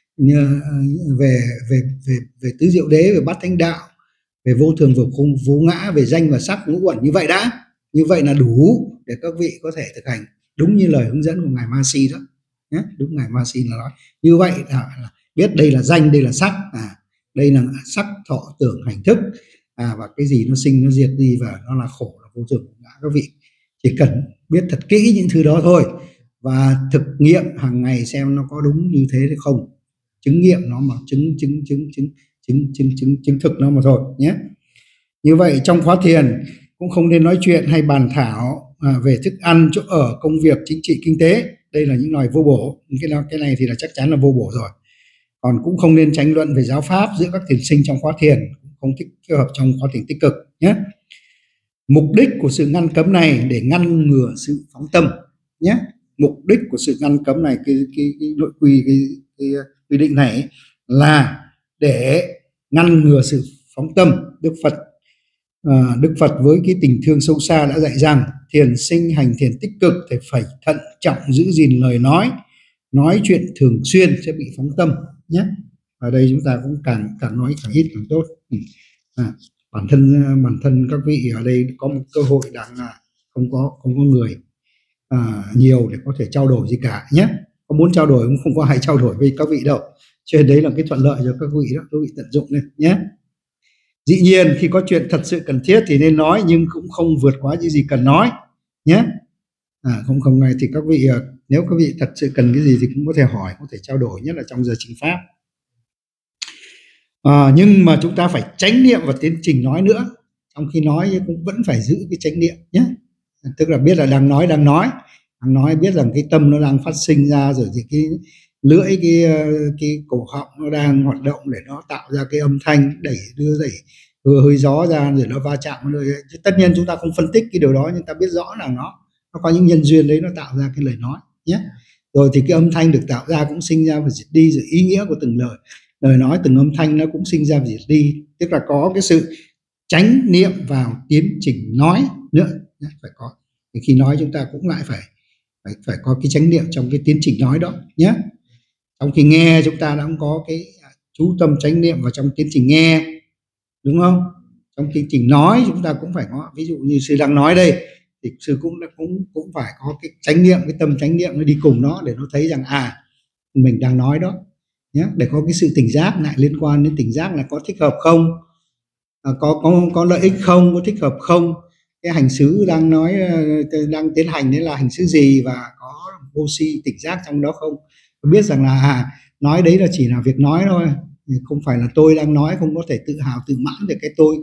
[SPEAKER 1] về về về về tứ diệu đế, về bát thánh đạo, về vô thường, vô khung, vô ngã, về danh và sắc, ngũ uẩn như vậy đã, như vậy là đủ để các vị có thể thực hành đúng như lời hướng dẫn của ngài Ma Si đó nhé. Đúng ngài Ma Si là nói như vậy là, là biết đây là danh, đây là sắc, à đây là sắc thọ tưởng hành thức, à và cái gì nó sinh nó diệt đi và nó là khổ, là vô thường vô ngã. Các vị chỉ cần biết thật kỹ những thứ đó thôi và thực nghiệm hàng ngày xem nó có đúng như thế hay không, chứng nghiệm nó mà chứng chứng chứng chứng chứng chứng chứng chứng thực nó mà thôi nhé. Như vậy trong khóa thiền cũng không nên nói chuyện hay bàn thảo à, về thức ăn, chỗ ở, công việc, chính trị, kinh tế. Đây là những loài vô bổ, cái nào cái này thì là chắc chắn là vô bổ rồi. Còn cũng không nên tranh luận về giáo pháp giữa các thiền sinh trong khóa thiền, không thích kết hợp trong khóa thiền tích cực nhé. Mục đích của sự ngăn cấm này để ngăn ngừa sự phóng tâm nhé. Mục đích của sự ngăn cấm này, cái cái, cái nội quy cái, cái quy định này là để ngăn ngừa sự phóng tâm. Đức Phật à, Đức Phật với cái tình thương sâu xa đã dạy rằng thiền sinh hành thiền tích cực thì phải thận trọng giữ gìn lời nói, nói chuyện thường xuyên sẽ bị phóng tâm nhé. Ở đây chúng ta cũng càng càng nói càng ít càng tốt. À, bản thân bản thân các vị ở đây có một cơ hội đang là không có không có người à, nhiều để có thể trao đổi gì cả nhé. Có muốn trao đổi cũng không có ai trao đổi với các vị đâu. Cho nên đấy là cái thuận lợi cho các vị đó, các vị tận dụng lên nhé. Dĩ nhiên khi có chuyện thật sự cần thiết thì nên nói, nhưng cũng không vượt quá những gì cần nói nhé. À, không không này thì các vị nếu các vị thật sự cần cái gì thì cũng có thể hỏi, có thể trao đổi, nhất là trong giờ chính pháp. À, nhưng mà chúng ta phải chánh niệm vào tiến trình nói nữa. Trong khi nói cũng vẫn phải giữ cái chánh niệm nhé. Tức là biết là đang nói đang nói đang nói biết rằng cái tâm nó đang phát sinh ra, rồi thì cái lưỡi cái cái cổ họng nó đang hoạt động để nó tạo ra cái âm thanh, đẩy đưa đẩy hơi, hơi gió ra rồi nó va chạm nơi. Tất nhiên chúng ta không phân tích cái điều đó, nhưng ta biết rõ là nó nó có những nhân duyên đấy nó tạo ra cái lời nói nhé. Rồi thì cái âm thanh được tạo ra cũng sinh ra và diệt đi, rồi ý nghĩa của từng lời lời nói, từng âm thanh nó cũng sinh ra và diệt đi. Tức là có cái sự chánh niệm vào tiến trình nói nữa, phải có. Thì khi nói chúng ta cũng lại phải phải phải có cái chánh niệm trong cái tiến trình nói đó nhé. Trong khi nghe chúng ta đã cũng có cái chú tâm chánh niệm vào trong tiến trình nghe, đúng không? Trong tiến trình nói chúng ta cũng phải có, ví dụ như sư đang nói đây thì sư cũng cũng cũng phải có cái chánh niệm, cái tâm chánh niệm nó đi cùng nó để nó thấy rằng à mình đang nói đó nhé, để có cái sự tỉnh giác lại liên quan đến tỉnh giác là có thích hợp không, à, có có có lợi ích không, có thích hợp không, cái hành xứ đang nói đang tiến hành đấy là hành xứ gì và có vô si tỉnh giác trong đó không. Biết rằng là à, nói đấy là chỉ là việc nói thôi, không phải là tôi đang nói, không có thể tự hào tự mãn về cái tôi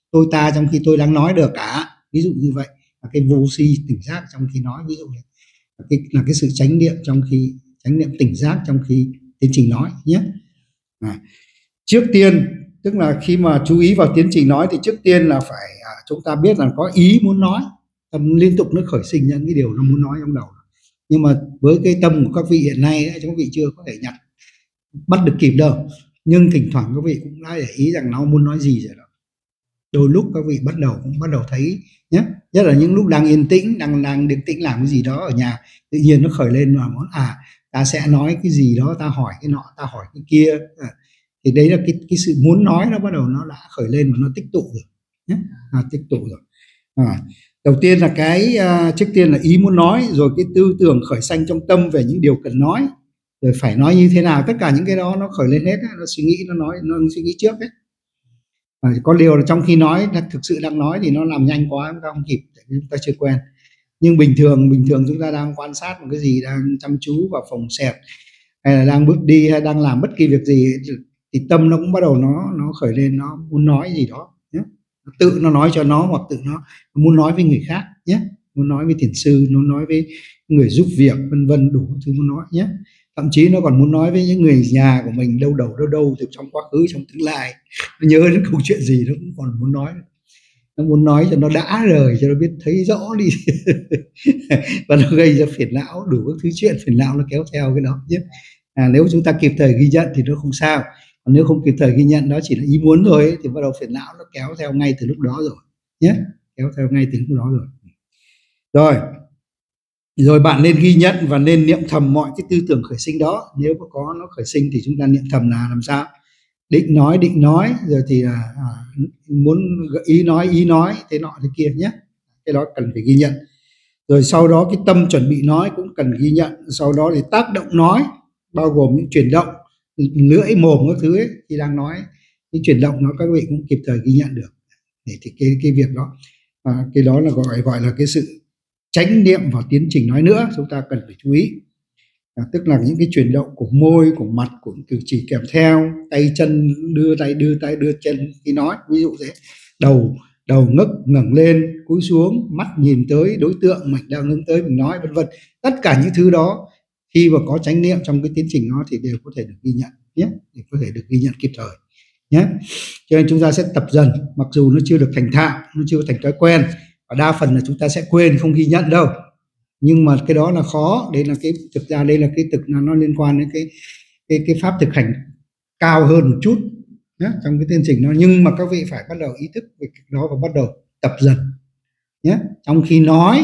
[SPEAKER 1] tôi ta trong khi tôi đang nói được cả, ví dụ như vậy là cái vô si tỉnh giác trong khi nói, ví dụ như là cái, là cái sự chánh niệm trong khi chánh niệm tỉnh giác trong khi tiến trình nói nhé. À, trước tiên tức là khi mà chú ý vào tiến trình nói thì trước tiên là phải à, chúng ta biết là có ý muốn nói, tâm liên tục nó khởi sinh những cái điều nó muốn nói trong đầu. Nhưng mà với cái tâm của các vị hiện nay ấy, các vị chưa có thể nhặt bắt được kịp đâu, nhưng thỉnh thoảng các vị cũng đã để ý rằng nó muốn nói gì rồi đó. Đôi lúc các vị bắt đầu cũng bắt đầu thấy nhé, nhất là những lúc đang yên tĩnh, đang đang yên tĩnh làm cái gì đó ở nhà, tự nhiên nó khởi lên mà muốn à ta sẽ nói cái gì đó, ta hỏi cái nọ, ta hỏi cái kia, à, thì đấy là cái cái sự muốn nói nó bắt đầu nó đã khởi lên và nó tích tụ rồi nhé, à, tích tụ rồi. À, đầu tiên là cái uh, trước tiên là ý muốn nói, rồi cái tư tưởng khởi sanh trong tâm về những điều cần nói, rồi phải nói như thế nào, tất cả những cái đó nó khởi lên hết, nó suy nghĩ, nó nói, nó suy nghĩ trước đấy. À, có điều là trong khi nói thực sự đang nói thì nó làm nhanh quá, chúng ta không kịp, chúng ta chưa quen. Nhưng bình thường bình thường chúng ta đang quan sát một cái gì, đang chăm chú vào phòng xẹp, hay là đang bước đi, hay đang làm bất kỳ việc gì thì tâm nó cũng bắt đầu nó nó khởi lên, nó muốn nói gì đó nhé. Tự nó nói cho nó, hoặc tự nó, nó muốn nói với người khác nhé, muốn nói với thiền sư, nó nói với người giúp việc, vân vân, đủ thứ muốn nói nhé. Thậm chí nó còn muốn nói với những người nhà của mình đâu đầu đâu đâu từ trong quá khứ, trong tương lai, nó nhớ đến câu chuyện gì nó cũng còn muốn nói, nó muốn nói cho nó đã rồi, cho nó biết thấy rõ đi và nó gây ra phiền não, đủ các thứ chuyện phiền não nó kéo theo cái đó nhé. À, nếu chúng ta kịp thời ghi nhận thì nó không sao, còn nếu không kịp thời ghi nhận, đó chỉ là ý muốn thôi ấy, thì bắt đầu phiền não nó kéo theo ngay từ lúc đó rồi nhé, kéo theo ngay từ lúc đó rồi. Rồi rồi bạn nên ghi nhận và nên niệm thầm mọi cái tư tưởng khởi sinh đó. Nếu mà có nó khởi sinh thì chúng ta niệm thầm là làm sao? Định nói, định nói, rồi thì là à, muốn ý nói, ý nói, thế nọ thế kia nhé. Cái đó cần phải ghi nhận. Rồi sau đó cái tâm chuẩn bị nói cũng cần ghi nhận. Sau đó thì tác động nói, bao gồm những chuyển động, lưỡi, mồm các thứ ấy, khi đang nói, những chuyển động nó các vị cũng kịp thời ghi nhận được. Để thì cái, cái việc đó, à, cái đó là gọi gọi là cái sự chánh niệm vào tiến trình nói nữa, chúng ta cần phải chú ý. À, tức là những cái chuyển động của môi, của mặt, của cử chỉ kèm theo, tay chân, đưa tay đưa tay đưa chân khi nói, ví dụ thế. Đầu đầu ngước ngẩng lên, cúi xuống, mắt nhìn tới đối tượng mình đang hướng tới mình nói, vân vân. Tất cả những thứ đó khi mà có chánh niệm trong cái tiến trình nó thì đều có thể được ghi nhận nhé, để có thể được ghi nhận kịp thời nhé. Cho nên chúng ta sẽ tập dần, mặc dù nó chưa được thành thạo, nó chưa thành thói quen, và đa phần là chúng ta sẽ quên, không ghi nhận đâu. Nhưng mà cái đó là khó, đây là cái thực ra đây là cái thực là nó liên quan đến cái cái cái pháp thực hành cao hơn một chút nhé, trong cái tiến trình đó. Nhưng mà các vị phải bắt đầu ý thức về cái đó và bắt đầu tập dần nhé. Trong khi nói,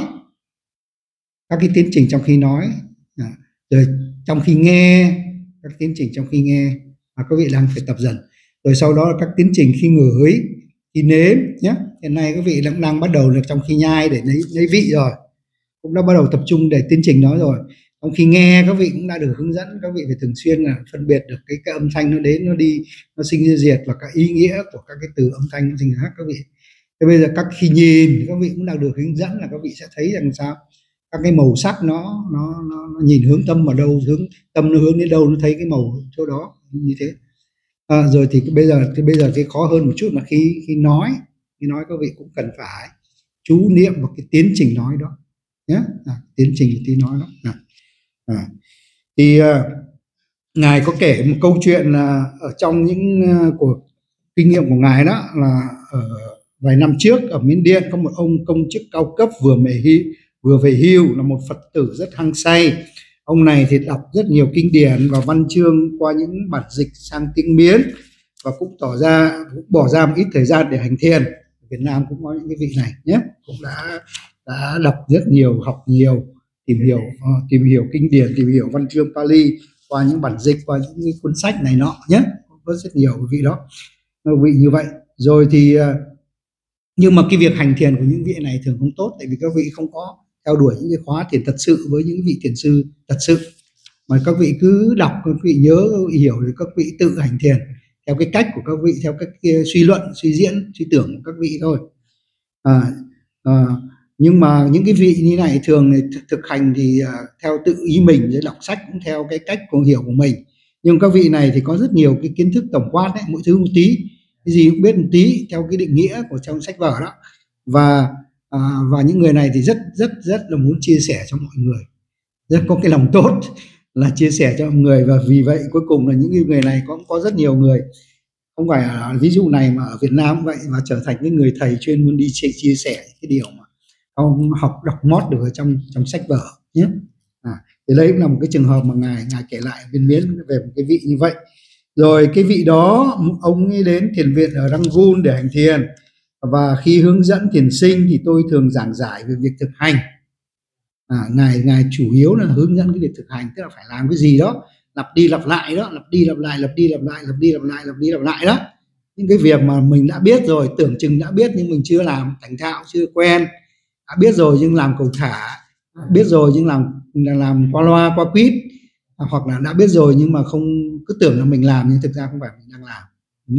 [SPEAKER 1] các cái tiến trình trong khi nói, rồi trong khi nghe, các tiến trình trong khi nghe mà các vị đang phải tập dần. Rồi sau đó là các tiến trình khi ngửi, khi nếm nhé. Hiện nay các vị cũng đang bắt đầu được trong khi nhai để lấy lấy vị rồi, cũng đã bắt đầu tập trung để tiến trình đó rồi. Trong khi nghe các vị cũng đã được hướng dẫn, các vị phải thường xuyên là phân biệt được cái, cái âm thanh nó đến, nó đi, nó sinh ra diệt, và các ý nghĩa của các cái từ âm thanh nó sinh ra các vị. Thế bây giờ các khi nhìn, các vị cũng đang được hướng dẫn là các vị sẽ thấy rằng sao các cái màu sắc nó nó nó, nó nhìn hướng tâm vào đâu, hướng tâm nó hướng đến đâu, nó thấy cái màu chỗ đó như thế. À, rồi thì cái, bây giờ thì bây giờ cái khó hơn một chút là khi khi nói, khi nói các vị cũng cần phải chú niệm vào cái tiến trình nói đó nhé, à, tiến trình tí nói đó. À, à. Thì uh, ngài có kể một câu chuyện là ở trong những uh, của kinh nghiệm của ngài đó là ở vài năm trước ở Miến Điện có một ông công chức cao cấp vừa về hưu, vừa về hưu là một Phật tử rất hăng say. Ông này thì đọc rất nhiều kinh điển và văn chương qua những bản dịch sang tiếng Miến, và cũng tỏ ra cũng bỏ ra một ít thời gian để hành thiền. Việt Nam cũng có những cái vị này nhé, cũng đã đã đọc rất nhiều, học nhiều, tìm hiểu uh, tìm hiểu kinh điển, tìm hiểu văn chương Pali qua những bản dịch, qua những cái cuốn sách này nọ nhé, có rất nhiều vị đó, vị như vậy. Rồi thì uh, nhưng mà cái việc hành thiền của những vị này thường không tốt, tại vì các vị không có theo đuổi những cái khóa thiền thật sự với những vị thiền sư thật sự, mà các vị cứ đọc, các vị nhớ, các vị hiểu, thì các vị tự hành thiền theo cái cách của các vị, theo cách suy luận, suy diễn, suy tưởng của các vị thôi. À, à, nhưng mà những cái vị như này thường thì thực hành thì uh, theo tự ý mình, rồi đọc sách cũng theo cái cách của hiểu của mình. Nhưng các vị này thì có rất nhiều cái kiến thức tổng quát đấy, mỗi thứ một tí, cái gì cũng biết một tí theo cái định nghĩa của trong sách vở đó. Và à, và những người này thì rất rất rất là muốn chia sẻ cho mọi người, rất có cái lòng tốt là chia sẻ cho mọi người. Và vì vậy cuối cùng là những người này cũng có rất nhiều người, không phải là ví dụ này mà ở Việt Nam cũng vậy, mà trở thành cái người thầy chuyên muốn đi chia, chia sẻ cái điều mà ông học đọc mót được ở trong trong sách vở nhé. À, thì đây cũng là một cái trường hợp mà ngài ngài kể lại viên miến về một cái vị như vậy. Rồi cái vị đó ông ấy đến thiền viện ở Rangoon để hành thiền, và khi hướng dẫn thiền sinh thì tôi thường giảng giải về việc thực hành. À, ngài ngài chủ yếu là hướng dẫn cái việc thực hành, tức là phải làm cái gì đó lặp đi lặp lại đó, lặp đi lặp lại lặp đi lặp lại lặp đi lặp lại lặp đi lặp lại đó, những cái việc mà mình đã biết rồi, tưởng chừng đã biết nhưng mình chưa làm thành thạo, chưa quen. Đã biết rồi nhưng làm cầu thả, biết rồi nhưng làm làm qua loa qua quýt, hoặc là đã biết rồi nhưng mà không, cứ tưởng là mình làm nhưng thực ra không phải mình đang làm.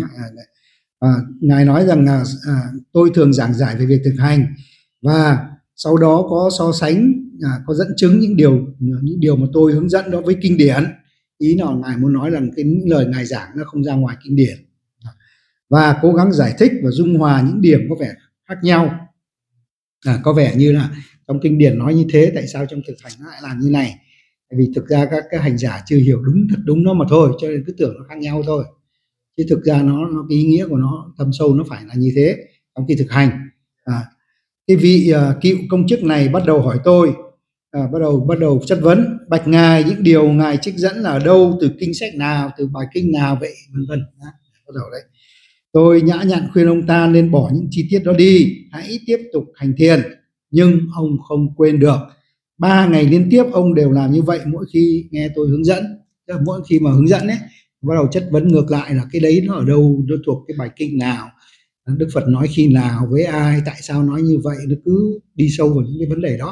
[SPEAKER 1] À, ngài nói rằng là à, tôi thường giảng giải về việc thực hành, và sau đó có so sánh, à, có dẫn chứng những điều những điều mà tôi hướng dẫn đó với kinh điển. Ý là ngài muốn nói rằng cái những lời ngài giảng nó không ra ngoài kinh điển, và cố gắng giải thích và dung hòa những điểm có vẻ khác nhau. À, có vẻ như là trong kinh điển nói như thế, tại sao trong thực hành nó lại làm như này? Tại vì thực ra các cái hành giả chưa hiểu đúng thật đúng nó mà thôi, cho nên cứ tưởng nó khác nhau thôi, chứ thực ra nó, nó cái ý nghĩa của nó thâm sâu nó phải là như thế trong khi thực hành. À, cái vị uh, cựu công chức này bắt đầu hỏi tôi, à, bắt đầu bắt đầu chất vấn, bạch ngài những điều ngài trích dẫn là ở đâu, từ kinh sách nào, từ bài kinh nào vậy, vân vân. Bắt đầu đấy, tôi nhã nhặn khuyên ông ta nên bỏ những chi tiết đó đi, hãy tiếp tục hành thiền. Nhưng ông không quên được. Ba ngày liên tiếp ông đều làm như vậy mỗi khi nghe tôi hướng dẫn. Tức là mỗi khi mà hướng dẫn ấy, bắt đầu chất vấn ngược lại là cái đấy nó ở đâu, nó thuộc cái bài kinh nào, Đức Phật nói khi nào với ai, tại sao nói như vậy, nó cứ đi sâu vào những cái vấn đề đó.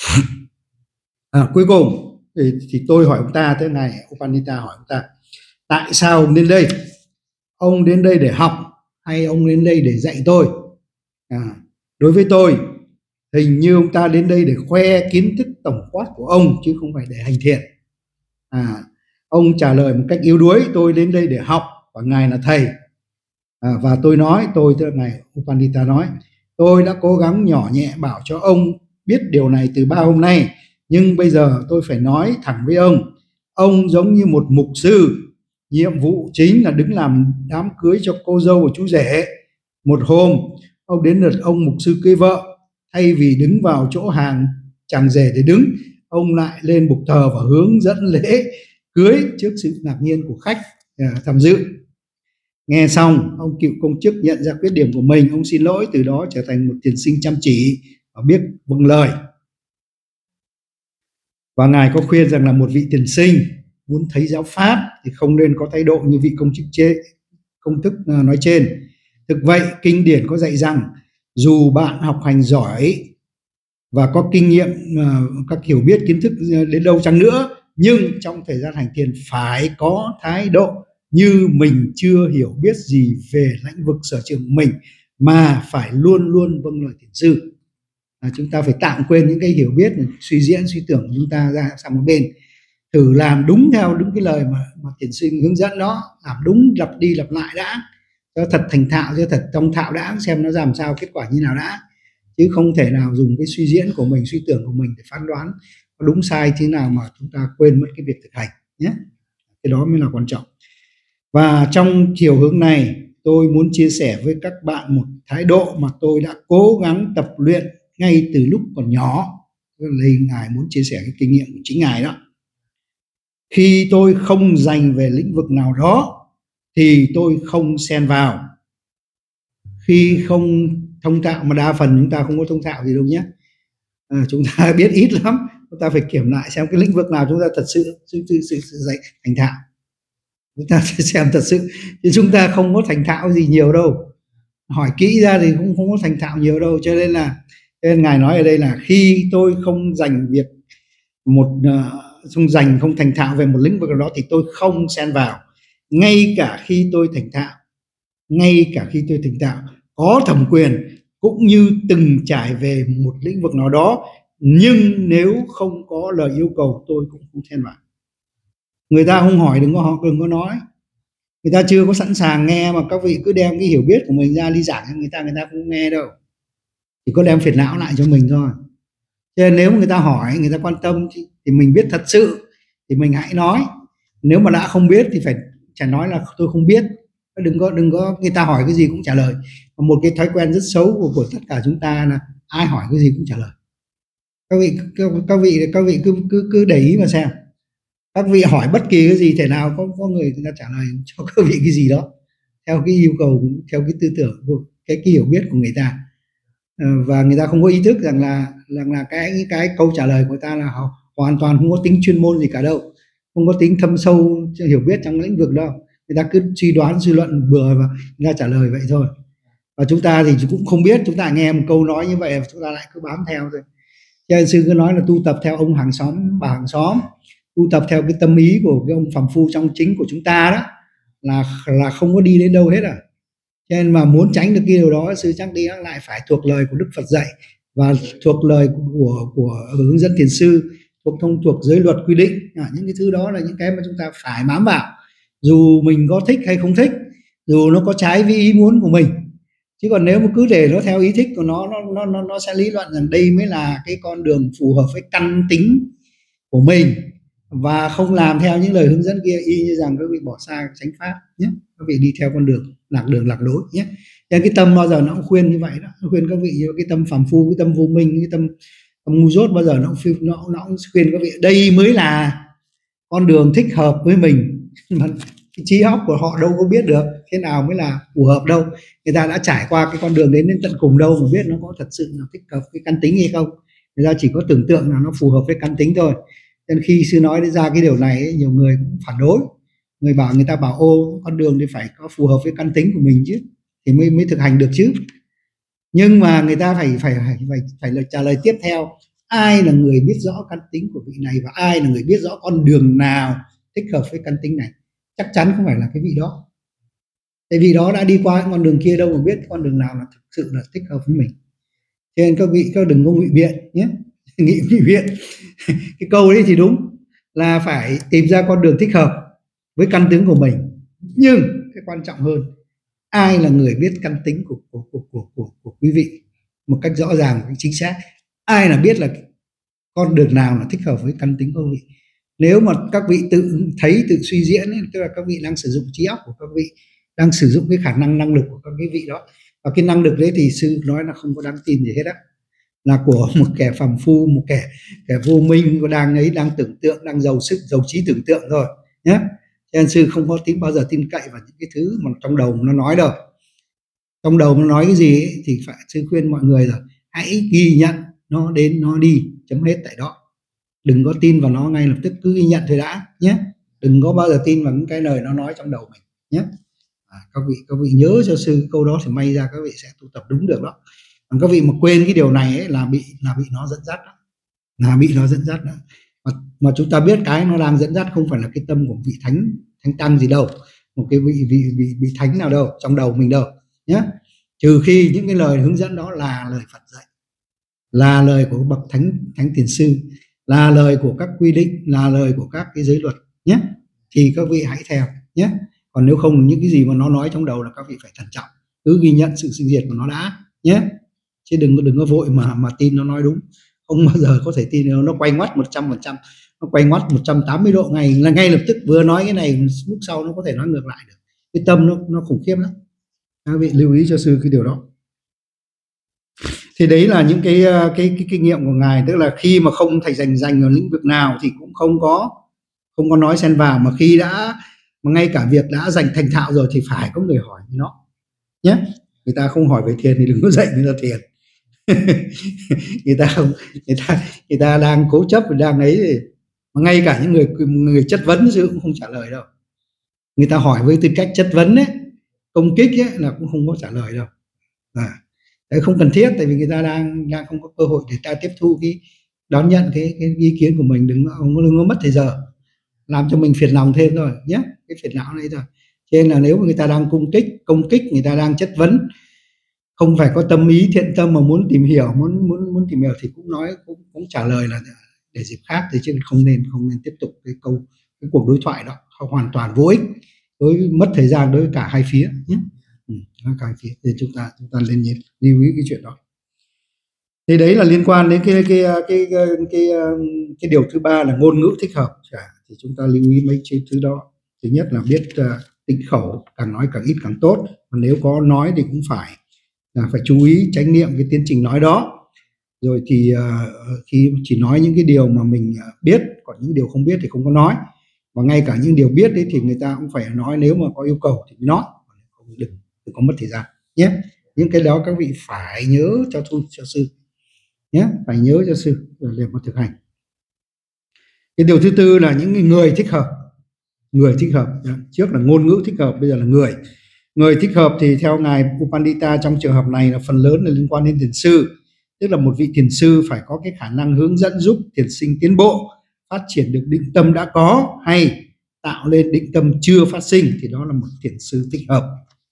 [SPEAKER 1] À, cuối cùng thì, thì tôi hỏi ông ta, thế này, Upanita hỏi ông ta, tại sao ông đến đây? Ông đến đây để học hay ông đến đây để dạy tôi? À, đối với tôi, hình như ông ta đến đây để khoe kiến thức tổng quát của ông chứ không phải để hành thiền. À, ông trả lời một cách yếu đuối, tôi đến đây để học và ngài là thầy. À, và tôi nói, tôi tức là ngài Upanita nói, tôi đã cố gắng nhỏ nhẹ bảo cho ông biết điều này từ ba hôm nay, nhưng bây giờ tôi phải nói thẳng với ông, ông giống như một mục sư, nhiệm vụ chính là đứng làm đám cưới cho cô dâu và chú rể. Một hôm ông đến lượt ông mục sư cưới vợ, thay vì đứng vào chỗ hàng chàng rể để đứng, ông lại lên bục thờ và hướng dẫn lễ cưới trước sự ngạc nhiên của khách uh, tham dự. Nghe xong, ông cựu công chức nhận ra khuyết điểm của mình, ông xin lỗi, từ đó trở thành một thiền sinh chăm chỉ và biết vâng lời. Và ngài có khuyên rằng là một vị thiền sinh muốn thấy giáo pháp thì không nên có thái độ như vị công chức chế, công thức uh, nói trên. Thực vậy, kinh điển có dạy rằng dù bạn học hành giỏi và có kinh nghiệm, uh, các hiểu biết kiến thức đến đâu chăng nữa, nhưng trong thời gian hành thiền phải có thái độ như mình chưa hiểu biết gì về lĩnh vực sở trường của mình, mà phải luôn luôn vâng lời thiền sư. À, chúng ta phải tạm quên những cái hiểu biết, suy diễn, suy tưởng của chúng ta ra sang một bên, thử làm đúng theo đúng cái lời mà, mà thiền sư hướng dẫn đó, làm đúng, lặp đi lặp lại đã, cho thật thành thạo, cho thật thông thạo đã, xem nó làm sao, kết quả như nào đã, chứ không thể nào dùng cái suy diễn của mình, suy tưởng của mình để phán đoán đúng sai thế nào mà chúng ta quên mất cái việc thực hành nhé. Cái đó mới là quan trọng. Và trong chiều hướng này, tôi muốn chia sẻ với các bạn một thái độ mà tôi đã cố gắng tập luyện ngay từ lúc còn nhỏ. Đây ngài muốn chia sẻ cái kinh nghiệm của chính ngài đó. Khi tôi không dành về lĩnh vực nào đó thì tôi không xen vào. Khi không thông thạo, mà đa phần chúng ta không có thông thạo gì đâu nhé, à, chúng ta biết ít lắm, chúng ta phải kiểm lại xem cái lĩnh vực nào chúng ta thật sự sự, sự, sự, sự dạy thành thạo, chúng ta sẽ xem thật sự, chứ chúng ta không có thành thạo gì nhiều đâu, hỏi kỹ ra thì cũng không có thành thạo nhiều đâu. Cho nên là nên ngài nói ở đây là khi tôi không dành việc một uh, không dành không thành thạo về một lĩnh vực nào đó thì tôi không xen vào, ngay cả khi tôi thành thạo ngay cả khi tôi thành thạo có thẩm quyền cũng như từng trải về một lĩnh vực nào đó, nhưng nếu không có lời yêu cầu tôi cũng không xen vào. Người ta không hỏi đừng có họ đừng có nói, Người ta chưa có sẵn sàng nghe mà các vị cứ đem cái hiểu biết của mình ra đi giảng cho người ta, người ta không nghe đâu, chỉ có đem phiền não lại cho mình thôi. Cho nên nếu người ta hỏi, người ta quan tâm thì, thì mình biết thật sự thì mình hãy nói. Nếu mà đã không biết thì phải chả nói là tôi không biết. Đừng có đừng có người ta hỏi cái gì cũng trả lời. Một cái thói quen rất xấu của, của tất cả chúng ta là ai hỏi cái gì cũng trả lời. Các vị các, các vị các vị cứ cứ cứ để ý mà xem. Các vị hỏi bất kỳ cái gì thể nào có có người người ta trả lời cho các vị cái gì đó theo cái yêu cầu, theo cái tư tưởng, cái, cái hiểu biết của người ta. Và người ta không có ý thức rằng là rằng là cái cái câu trả lời của ta là họ hoàn toàn không có tính chuyên môn gì cả đâu, không có tính thâm sâu hiểu biết trong lĩnh vực đâu. Người ta cứ suy đoán suy luận bừa và người ta trả lời vậy thôi. Và chúng ta thì cũng không biết, chúng ta nghe một câu nói như vậy chúng ta lại cứ bám theo thôi. Cho nên sư cứ nói là tu tập theo ông hàng xóm bà hàng xóm, tu tập theo cái tâm ý của cái ông phàm phu trong chính của chúng ta đó là là không có đi đến đâu hết à. Cho nên mà muốn tránh được cái điều đó, sư chắc đi lại phải thuộc lời của Đức Phật dạy và thuộc lời của của hướng dẫn thiền sư, thuộc thông thuộc giới luật quy định. À, những cái thứ đó là những cái mà chúng ta phải bám vào, dù mình có thích hay không thích, dù nó có trái với ý muốn của mình. Chứ còn nếu mà cứ để nó theo ý thích của nó, nó nó nó nó sẽ lý luận rằng đây mới là cái con đường phù hợp với căn tính của mình và không làm theo những lời hướng dẫn kia, y như rằng các vị bỏ xa chánh pháp nhé, các vị đi theo con đường lạc đường lạc lối nhé. Nên cái tâm bao giờ nó cũng khuyên như vậy đó, nó khuyên các vị cái tâm phàm phu, cái tâm vô minh, cái tâm, tâm ngu dốt bao giờ nó cũng nó, nó cũng khuyên các vị đây mới là con đường thích hợp với mình. Mà cái trí óc của họ đâu có biết được thế nào mới là phù hợp đâu, người ta đã trải qua cái con đường đến đến tận cùng đâu mà biết nó có thật sự là thích hợp với căn tính hay không. Người ta chỉ có tưởng tượng là nó phù hợp với căn tính thôi. Nên khi sư nói ra cái điều này ấy, nhiều người cũng phản đối, người bảo người ta bảo ô con đường thì phải có phù hợp với căn tính của mình chứ thì mới mới thực hành được chứ. Nhưng mà người ta phải phải phải phải, phải là trả lời tiếp theo, ai là người biết rõ căn tính của vị này và ai là người biết rõ con đường nào thích hợp với căn tính này? Chắc chắn không phải là cái vị đó. Tại vì đó đã đi qua con đường kia đâu mà biết con đường nào là thực sự là thích hợp với mình. Cho nên các vị các đừng có ngụy biện nhé. Nghị ngụy biện cái câu đấy thì đúng là phải tìm ra con đường thích hợp với căn tính của mình, nhưng cái quan trọng hơn, ai là người biết căn tính của của của của, của, của quý vị một cách rõ ràng, một cách chính xác? Ai là biết là con đường nào là thích hợp với căn tính của quý vị? Nếu mà các vị tự thấy, tự suy diễn ấy, tức là các vị đang sử dụng trí óc của các vị, đang sử dụng cái khả năng năng lực của các cái vị đó, và cái năng lực đấy thì sư nói là không có đáng tin gì hết á, là của một kẻ phàm phu, một kẻ kẻ vô minh, có đang ấy đang tưởng tượng, đang giàu sức giàu trí tưởng tượng rồi nhé. Cho nên sư không có tin bao giờ tin cậy vào những cái thứ mà trong đầu nó nói đâu. Trong đầu nó nói cái gì ấy, thì phải sư khuyên mọi người rồi, hãy ghi nhận nó đến nó đi, chấm hết tại đó. Đừng có tin vào nó ngay lập tức, cứ ghi nhận thôi đã nhé. Đừng có bao giờ tin vào những cái lời nó nói trong đầu mình nhé. À, các vị các vị nhớ cho sư câu đó thì may ra các vị sẽ tu tập đúng được đó. Còn các vị mà quên cái điều này ấy, là bị là bị nó dẫn dắt đó. Là bị nó dẫn dắt đó. Mà, mà chúng ta biết cái nó đang dẫn dắt không phải là cái tâm của vị thánh thánh tăng gì đâu, một cái vị vị vị, vị thánh nào đâu trong đầu mình đâu nhé. Trừ khi những cái lời hướng dẫn đó là lời Phật dạy, là lời của bậc thánh thánh tiền sư, là lời của các quy định, là lời của các cái giới luật nhé, thì các vị hãy theo nhé. Còn nếu không, những cái gì mà nó nói trong đầu là các vị phải thận trọng, cứ ghi nhận sự sinh diệt của nó đã nhé, chứ đừng có đừng có vội mà mà tin nó nói đúng. Không bao giờ có thể tin nó, nó quay ngoắt một trăm phần trăm, nó quay ngoắt một trăm tám mươi độ ngay là ngay lập tức vừa nói cái này lúc sau nó có thể nói ngược lại được. Cái tâm nó nó khủng khiếp lắm, các vị lưu ý cho sư cái điều đó. Thì đấy là những cái cái cái kinh nghiệm của ngài, tức là khi mà không thành rành rành ở lĩnh vực nào thì cũng không có không có nói xen vào, mà khi đã mà ngay cả việc đã dành thành thạo rồi thì phải có người hỏi nó nhé. Người ta không hỏi về thiền thì đừng có dạy người ta thiền. người ta không người ta người ta đang cố chấp và đang ấy thì, mà ngay cả những người người chất vấn sư cũng không trả lời đâu. Người ta hỏi với tư cách chất vấn ấy, công kích ấy, là cũng không có trả lời đâu. À, đấy không cần thiết, tại vì người ta đang đang không có cơ hội để ta tiếp thu cái đón nhận cái, cái ý kiến của mình. Đừng không đừng có mất thời giờ làm cho mình phiền lòng thêm thôi nhé, cái phiền não này thôi. Cho nên là nếu mà người ta đang công kích công kích người ta đang chất vấn, không phải có tâm ý thiện tâm mà muốn tìm hiểu, muốn muốn muốn tìm hiểu thì cũng nói cũng cũng trả lời là để dịp khác, thì chứ không nên không nên tiếp tục cái câu cái cuộc đối thoại đó, hoàn toàn vô ích. đối với mất thời gian đối với cả hai phía nhé. Ừ, cả hai phía thì chúng ta chúng ta nên lưu ý cái chuyện đó. Thì đấy là liên quan đến cái cái cái cái cái, cái điều thứ ba là ngôn ngữ thích hợp. Thì chúng ta lưu ý mấy thứ đó. Thứ nhất là biết uh, tĩnh khẩu, càng nói càng ít càng tốt. Và nếu có nói thì cũng phải là phải chú ý chánh niệm cái tiến trình nói đó. Rồi thì uh, khi chỉ nói những cái điều mà mình biết, còn những điều không biết thì không có nói. Và ngay cả những điều biết đấy thì người ta cũng phải nói, nếu mà có yêu cầu thì mới nói, đừng, đừng có mất thời gian nhé. Những cái đó các vị phải nhớ cho thu cho sư nhé, phải nhớ cho sư để mà thực hành. Cái điều thứ tư là những người thích hợp. Người thích hợp, trước là ngôn ngữ thích hợp, bây giờ là người. Người thích hợp thì theo ngài Upandita trong trường hợp này là phần lớn là liên quan đến thiền sư, tức là một vị thiền sư phải có cái khả năng hướng dẫn giúp thiền sinh tiến bộ, phát triển được định tâm đã có hay tạo lên định tâm chưa phát sinh, thì đó là một thiền sư thích hợp.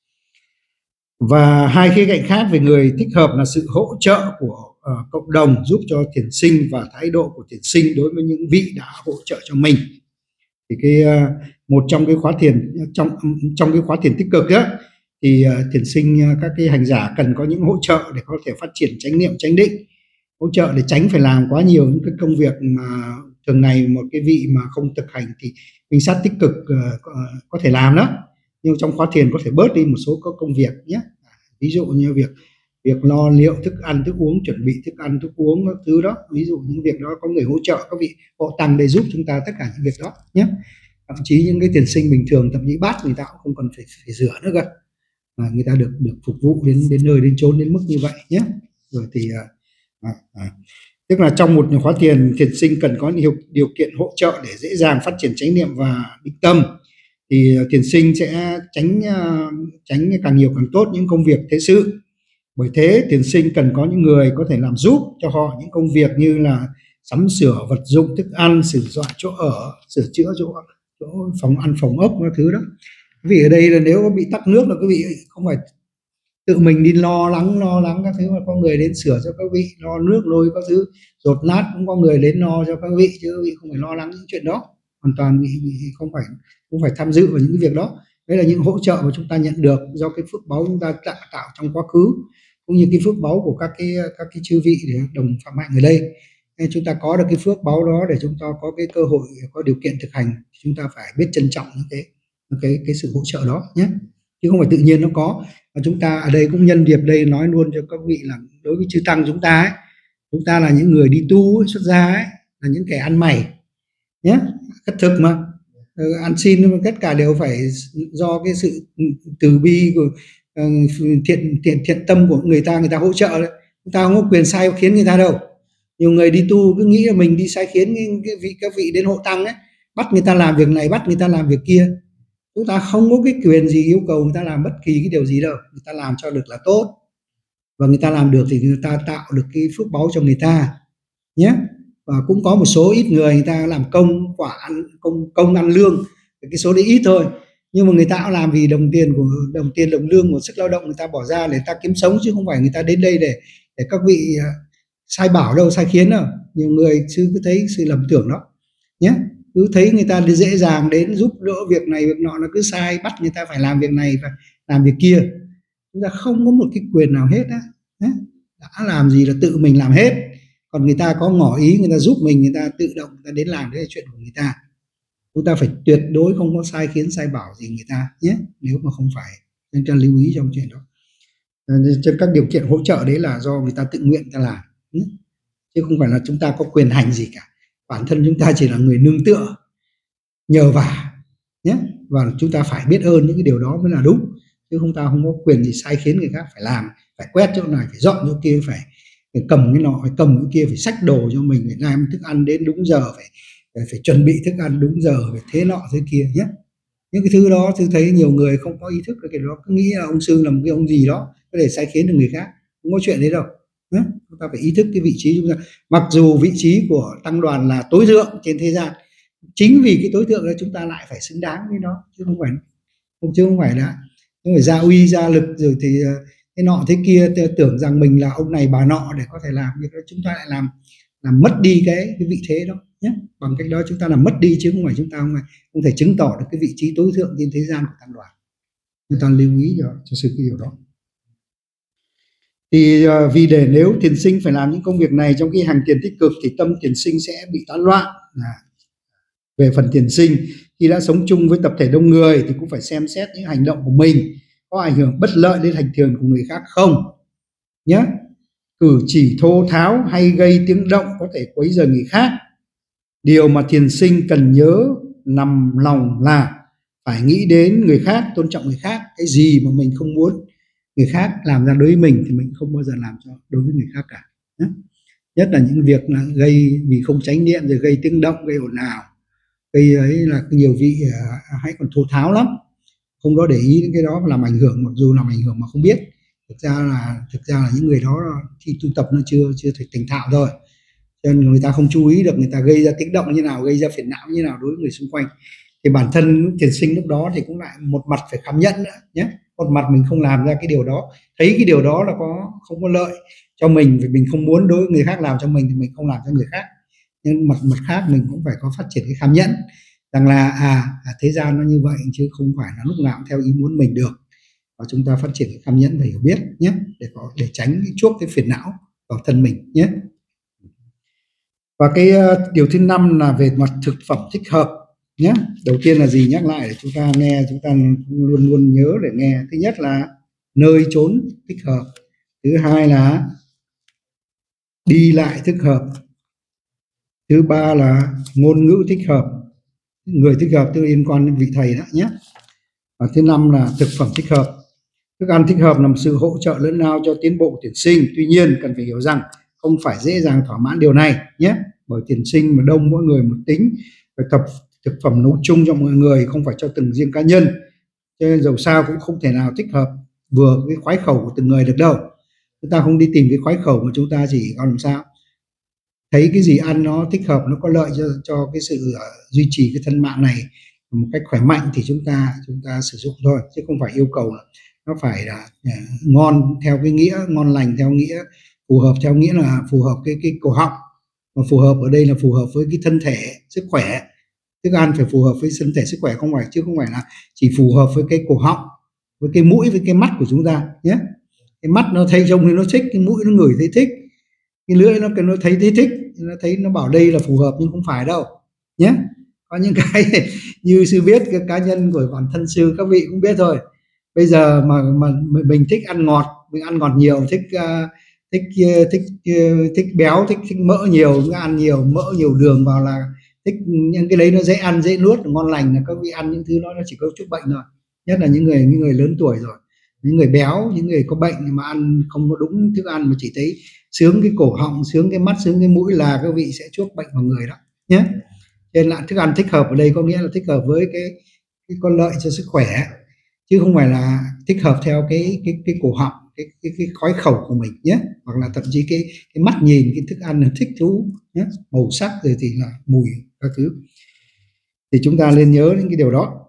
[SPEAKER 1] Và hai khía cạnh khác về người thích hợp là sự hỗ trợ của uh, cộng đồng giúp cho thiền sinh và thái độ của thiền sinh đối với những vị đã hỗ trợ cho mình. Thì cái uh, một trong cái khóa thiền trong trong cái khóa thiền tích cực á, thì uh, thiền sinh uh, các cái hành giả cần có những hỗ trợ để có thể phát triển chánh niệm chánh định, hỗ trợ để tránh phải làm quá nhiều những cái công việc mà thường ngày một cái vị mà không thực hành thì minh sát tích cực uh, có, có thể làm đó. Nhưng trong khóa thiền có thể bớt đi một số các công việc nhé. Ví dụ như việc việc lo liệu thức ăn thức uống, chuẩn bị thức ăn thức uống các thứ đó, ví dụ những việc đó có người hỗ trợ, các vị hộ tăng để giúp chúng ta tất cả những việc đó nhé. Thậm chí những cái thiền sinh bình thường, thậm chí bát người ta cũng không cần phải, phải rửa nữa cơ, mà người ta được được phục vụ đến đến nơi đến chốn đến mức như vậy nhé. Rồi thì à, à, tức là trong một khóa thiền, thiền sinh cần có nhiều điều kiện hỗ trợ để dễ dàng phát triển chánh niệm và định tâm, thì thiền sinh sẽ tránh tránh càng nhiều càng tốt những công việc thế sự. Bởi thế thiền sinh cần có những người có thể làm giúp cho họ những công việc như là sắm sửa vật dụng thức ăn, sửa soạn chỗ ở, sửa chữa chỗ, chỗ phòng ăn phòng ốc các thứ đó. Vì ở đây là nếu có bị tắc nước là quý vị không phải tự mình đi lo lắng lo lắng các thứ, mà có người đến sửa cho các vị, lo nước nôi các thứ dột nát cũng có người đến lo cho các vị, chứ các vị không phải lo lắng những chuyện đó. Hoàn toàn vị, vị không phải không phải tham dự vào những cái việc đó. Đấy là những hỗ trợ mà chúng ta nhận được do cái phước báu chúng ta tạo, tạo trong quá khứ, cũng như cái phước báu của các cái các cái chư vị để đồng phạm hạnh ở đây. Nên chúng ta có được cái phước báu đó để chúng ta có cái cơ hội, có điều kiện thực hành, chúng ta phải biết trân trọng những cái cái cái sự hỗ trợ đó nhé, chứ không phải tự nhiên nó có. Và chúng ta ở đây cũng nhân dịp đây nói luôn cho các vị là đối với chư tăng chúng ta ấy, chúng ta là những người đi tu ấy, xuất gia ấy, là những kẻ ăn mày nhé, khất thực mà, ừ, ăn xin, nhưng mà tất cả đều phải do cái sự từ bi của uh, thiện thiện thiện tâm của người ta, người ta hỗ trợ đấy. Chúng ta không có quyền sai khiến người ta đâu. Nhiều người đi tu cứ nghĩ là mình đi sai khiến cái, cái vị các vị đến hộ tăng ấy, bắt người ta làm việc này, bắt người ta làm việc kia. Chúng ta không có cái quyền gì yêu cầu người ta làm bất kỳ cái điều gì đâu, người ta làm cho được là tốt, và người ta làm được thì người ta tạo được cái phước báu cho người ta nhé. Và cũng có một số ít người người ta làm công quả ăn công công ăn lương, cái số đấy ít thôi, nhưng mà người ta cũng làm vì đồng tiền của đồng tiền đồng lương của sức lao động người ta bỏ ra để người ta kiếm sống, chứ không phải người ta đến đây để để các vị sai bảo đâu, sai khiến đâu. Nhiều người sư cứ thấy sự lầm tưởng đó nhé, cứ thấy người ta dễ dàng đến giúp đỡ việc này việc nọ, nó cứ sai bắt người ta phải làm việc này và làm việc kia. Chúng ta không có một cái quyền nào hết á, đã làm gì là tự mình làm hết, còn người ta có ngỏ ý người ta giúp mình, người ta tự động người ta đến làm, đấy là chuyện của người ta. Chúng ta phải tuyệt đối không có sai khiến sai bảo gì người ta nhé, nếu mà không phải, nên cho lưu ý trong chuyện đó. Trên các điều kiện hỗ trợ đấy là do người ta tự nguyện người ta làm nhé, chứ không phải là chúng ta có quyền hành gì cả. Bản thân chúng ta chỉ là người nương tựa, nhờ vả nhé, và chúng ta phải biết ơn những cái điều đó mới là đúng, chứ không ta không có quyền gì sai khiến người khác phải làm, phải quét chỗ này, phải dọn chỗ kia, phải, phải cầm cái nọ, phải cầm cái kia, phải xách đồ cho mình, phải làm thức ăn đến đúng giờ, phải phải, phải chuẩn bị thức ăn đúng giờ, phải thế nọ thế kia nhé. Những cái thứ đó tôi thấy nhiều người không có ý thức được cái đó, cứ nghĩ là ông sư là một cái ông gì đó có thể sai khiến được người khác, không có chuyện đấy đâu nhé. Chúng ta phải ý thức cái vị trí chúng ta, mặc dù vị trí của tăng đoàn là tối thượng trên thế gian, chính vì cái tối thượng đó chúng ta lại phải xứng đáng với nó, chứ không phải không chứ không phải là không phải gia uy gia lực rồi thì thế nọ thế kia, tưởng rằng mình là ông này bà nọ để có thể làm việc đó. Chúng ta lại làm làm mất đi cái, cái vị thế đó nhé. Bằng cách đó chúng ta làm mất đi, chứ không phải chúng ta không, không thể chứng tỏ được cái vị trí tối thượng trên thế gian của tăng đoàn. Chúng ta lưu ý cho, cho sự cái điều đó. Thì uh, vì để nếu thiền sinh phải làm những công việc này trong khi hành tiền tích cực thì tâm thiền sinh sẽ bị tán loạn. À, về phần thiền sinh, khi đã sống chung với tập thể đông người thì cũng phải xem xét những hành động của mình có ảnh hưởng bất lợi đến hành thiền của người khác không nhé. Cử chỉ thô tháo hay gây tiếng động có thể quấy rầy người khác. Điều mà thiền sinh cần nhớ nằm lòng là phải nghĩ đến người khác, tôn trọng người khác. Cái gì mà mình không muốn người khác làm ra đối với mình thì mình không bao giờ làm cho đối với người khác cả nhé. Nhất là những việc là gây vì không chánh niệm, rồi gây tiếng động, gây ồn ào, gây ấy là nhiều vị uh, hãy còn thô tháo lắm, không có để ý đến cái đó làm ảnh hưởng, mặc dù làm ảnh hưởng mà không biết. Thực ra là thực ra là những người đó khi tu tập nó chưa chưa thể thành thạo thôi, cho nên người ta không chú ý được, người ta gây ra tiếng động như nào, gây ra phiền não như nào đối với người xung quanh. Thì bản thân thiền sinh lúc đó thì cũng lại một mặt phải khám nhận nữa nhé, một mặt mình không làm ra cái điều đó, thấy cái điều đó là có không có lợi cho mình, vì mình không muốn đối với người khác làm cho mình thì mình không làm cho người khác. Nhưng mặt mặt khác mình cũng phải có phát triển cái khám nhẫn rằng là à, à thế gian nó như vậy, chứ không phải là lúc nào cũng theo ý muốn mình được. Và chúng ta phát triển cái khám nhẫn phải hiểu biết nhé, để có để tránh cái chuốc cái phiền não vào thân mình nhé. Và cái uh, điều thứ năm là về mặt thực phẩm thích hợp nhé. Đầu tiên là gì, nhắc lại để chúng ta nghe, chúng ta luôn luôn nhớ để nghe. Thứ nhất là nơi chốn thích hợp. Thứ hai là đi lại thích hợp. Thứ ba là ngôn ngữ thích hợp, người thích hợp tức liên quan đến vị thầy đó nhé. Và thứ năm là thực phẩm thích hợp. Thức ăn thích hợp là một sự hỗ trợ lẫn nhau cho tiến bộ thiền sinh. Tuy nhiên cần phải hiểu rằng không phải dễ dàng thỏa mãn điều này nhé, bởi thiền sinh mà đông, mỗi người một tính, phải tập thực phẩm nấu chung cho mọi người, không phải cho từng riêng cá nhân. Cho nên dầu sao cũng không thể nào thích hợp vừa cái khoái khẩu của từng người được đâu. Chúng ta không đi tìm cái khoái khẩu mà chúng ta chỉ còn làm sao thấy cái gì ăn nó thích hợp, nó có lợi cho cho cái sự uh, duy trì cái thân mạng này một cách khỏe mạnh thì chúng ta chúng ta sử dụng thôi, chứ không phải yêu cầu là nó phải là uh, ngon theo cái nghĩa ngon lành, theo nghĩa phù hợp, theo nghĩa là phù hợp cái cái cổ họng, mà phù hợp ở đây là phù hợp với cái thân thể sức khỏe. Thức ăn phải phù hợp với thân thể sức khỏe, không phải chứ không phải là chỉ phù hợp với cái cổ họng, với cái mũi, với cái mắt của chúng ta nhé. Cái mắt nó thấy trông thì nó thích, cái mũi nó ngửi thấy thích, cái lưỡi nó nó thấy thấy thích, nó thấy nó bảo đây là phù hợp, nhưng không phải đâu nhé. Có những cái như sư biết, cái cá nhân của bản thân sư các vị cũng biết thôi. Bây giờ mà mà mình thích ăn ngọt, mình ăn ngọt nhiều, thích uh, thích uh, thích uh, thích béo, thích thích mỡ nhiều, ăn nhiều mỡ nhiều đường vào là thích những cái đấy, nó dễ ăn dễ nuốt, ngon lành, là các vị ăn những thứ đó nó chỉ có chút bệnh thôi. Nhất là những người những người lớn tuổi rồi, những người béo, những người có bệnh mà ăn không có đúng thức ăn mà chỉ thấy sướng cái cổ họng, sướng cái mắt, sướng cái mũi là các vị sẽ chuốc bệnh vào người đó nhé. Nên là thức ăn thích hợp ở đây có nghĩa là thích hợp với cái, cái có lợi cho sức khỏe, chứ không phải là thích hợp theo cái cái cái cổ họng, cái cái, cái khói khẩu của mình nhé, hoặc là thậm chí cái cái mắt nhìn cái thức ăn là thích thú nhé, màu sắc rồi thì là mùi các thứ, thì chúng ta nên nhớ những cái điều đó.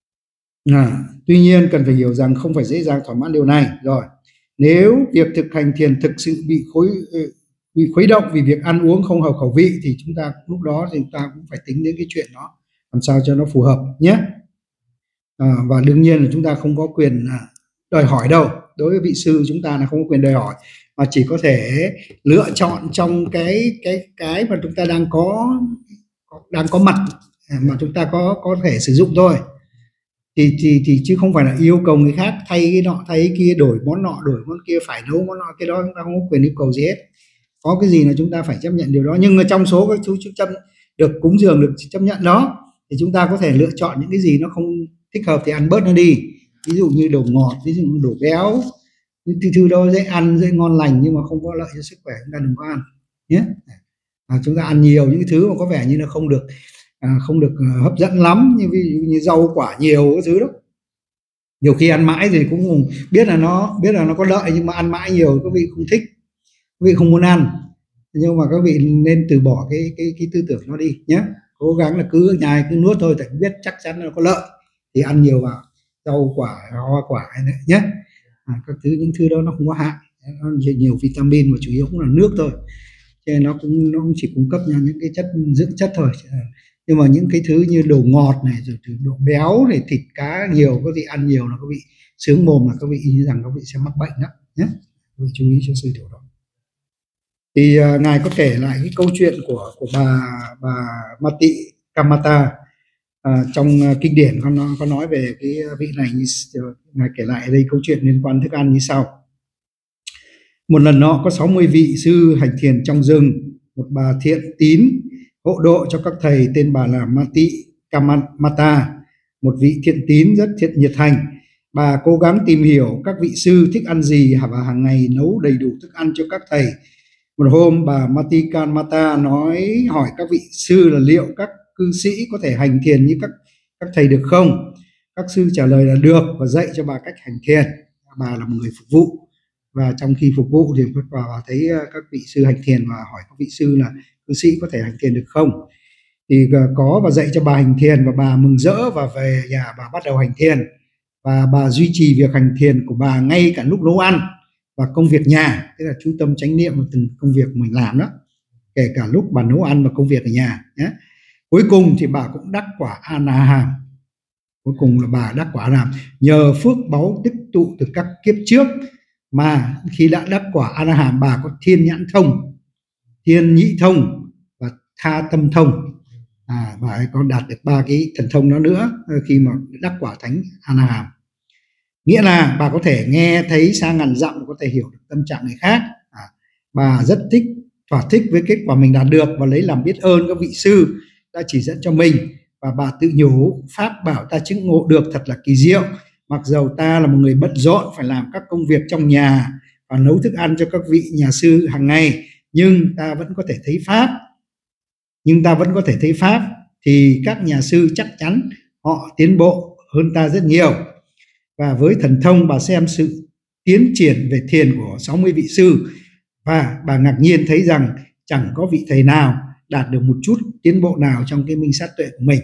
[SPEAKER 1] À, tuy nhiên cần phải hiểu rằng không phải dễ dàng thỏa mãn điều này. Rồi nếu việc thực hành thiền thực sự bị khối bị khuấy động vì việc ăn uống không hợp khẩu vị thì chúng ta lúc đó thì chúng ta cũng phải tính đến cái chuyện đó làm sao cho nó phù hợp nhé. À, và đương nhiên là chúng ta không có quyền đòi hỏi đâu, đối với vị sư chúng ta là không có quyền đòi hỏi, mà chỉ có thể lựa chọn trong cái cái cái mà chúng ta đang có đang có mặt mà chúng ta có có thể sử dụng thôi. Thì, thì thì chứ không phải là yêu cầu người khác thay cái nọ thay cái kia, đổi món nọ đổi món kia, phải nấu món nọ, cái đó chúng ta không có quyền yêu cầu gì hết. Có cái gì là chúng ta phải chấp nhận điều đó, nhưng mà trong số các chú chấp được cúng dường được chấp nhận đó thì chúng ta có thể lựa chọn những cái gì nó không thích hợp thì ăn bớt nó đi. Ví dụ như đồ ngọt, ví dụ như đồ béo, những thứ đó dễ ăn dễ ngon lành nhưng mà không có lợi cho sức khỏe, chúng ta đừng có ăn nhé. À, chúng ta ăn nhiều những thứ mà có vẻ như là không được À, không được uh, hấp dẫn lắm, như ví dụ như rau quả nhiều cái thứ đó, nhiều khi ăn mãi thì cũng biết là nó biết là nó có lợi, nhưng mà ăn mãi nhiều các vị không thích, các vị không muốn ăn, nhưng mà các vị nên từ bỏ cái cái cái tư tưởng nó đi nhé. Cố gắng là cứ nhai cứ nuốt thôi, tại biết chắc chắn là nó có lợi thì ăn nhiều vào, rau quả hoa quả nhé. À, các thứ những thứ đó nó không có hại, nó nhiều vitamin mà chủ yếu cũng là nước thôi. cho nên nó cũng nó cũng chỉ cung cấp cho những cái chất dưỡng chất thôi. Nhưng mà những cái thứ như đồ ngọt này, rồi đồ béo này, thịt cá nhiều, có vị ăn nhiều là có vị sướng mồm, là có vị ý rằng có vị sẽ mắc bệnh đó nhé. Quý vị chú ý cho sư điều đó. Thì uh, ngài có kể lại cái câu chuyện của của bà bà Mati Kamata uh, trong uh, kinh điển có nó có nói về cái vị này. Như ngài kể lại ở đây câu chuyện liên quan thức ăn như sau. Một lần nọ có sáu mươi vị sư hành thiền trong rừng. Một bà thiện tín hộ độ cho các thầy tên bà là Mati Kamata, một vị thiện tín rất thiện nhiệt thành. Bà cố gắng tìm hiểu các vị sư thích ăn gì và hàng ngày nấu đầy đủ thức ăn cho các thầy. Một hôm bà Mati Kamata nói hỏi các vị sư là liệu các cư sĩ có thể hành thiền như các các thầy được không? Các sư trả lời là được và dạy cho bà cách hành thiền. Bà là một người phục vụ, và trong khi phục vụ thì bà, bà thấy các vị sư hành thiền và hỏi các vị sư là cư sĩ có thể hành thiền được không. Thì có và dạy cho bà hành thiền, và bà mừng rỡ và về nhà bà bắt đầu hành thiền. Và bà duy trì việc hành thiền của bà ngay cả lúc nấu ăn và công việc nhà, tức là chú tâm chánh niệm vào từng công việc mình làm đó, kể cả lúc bà nấu ăn và công việc ở nhà nhé. Cuối cùng thì bà cũng đắc quả A-la-hán. Cuối cùng là bà đắc quả A-la-hán nhờ phước báu tích tụ từ các kiếp trước, mà khi đã đắc quả A-la-hán bà có thiên nhãn thông, thiên nhĩ thông và tha tâm thông. À, bà ấy còn đạt được ba cái thần thông đó nữa khi mà đắc quả thánh A-la-hán. Nghĩa là bà có thể nghe thấy xa ngàn dặm, có thể hiểu được tâm trạng người khác. À, bà rất thích, thỏa thích với kết quả mình đạt được và lấy làm biết ơn các vị sư đã chỉ dẫn cho mình. Và bà tự nhủ pháp bảo ta chứng ngộ được thật là kỳ diệu. Mặc dầu ta là một người bận rộn phải làm các công việc trong nhà và nấu thức ăn cho các vị nhà sư hàng ngày, nhưng ta vẫn có thể thấy pháp. Nhưng ta vẫn có thể thấy pháp thì các nhà sư chắc chắn họ tiến bộ hơn ta rất nhiều. Và với thần thông bà xem sự tiến triển về thiền của sáu mươi vị sư, và bà ngạc nhiên thấy rằng chẳng có vị thầy nào đạt được một chút tiến bộ nào trong cái minh sát tuệ của mình.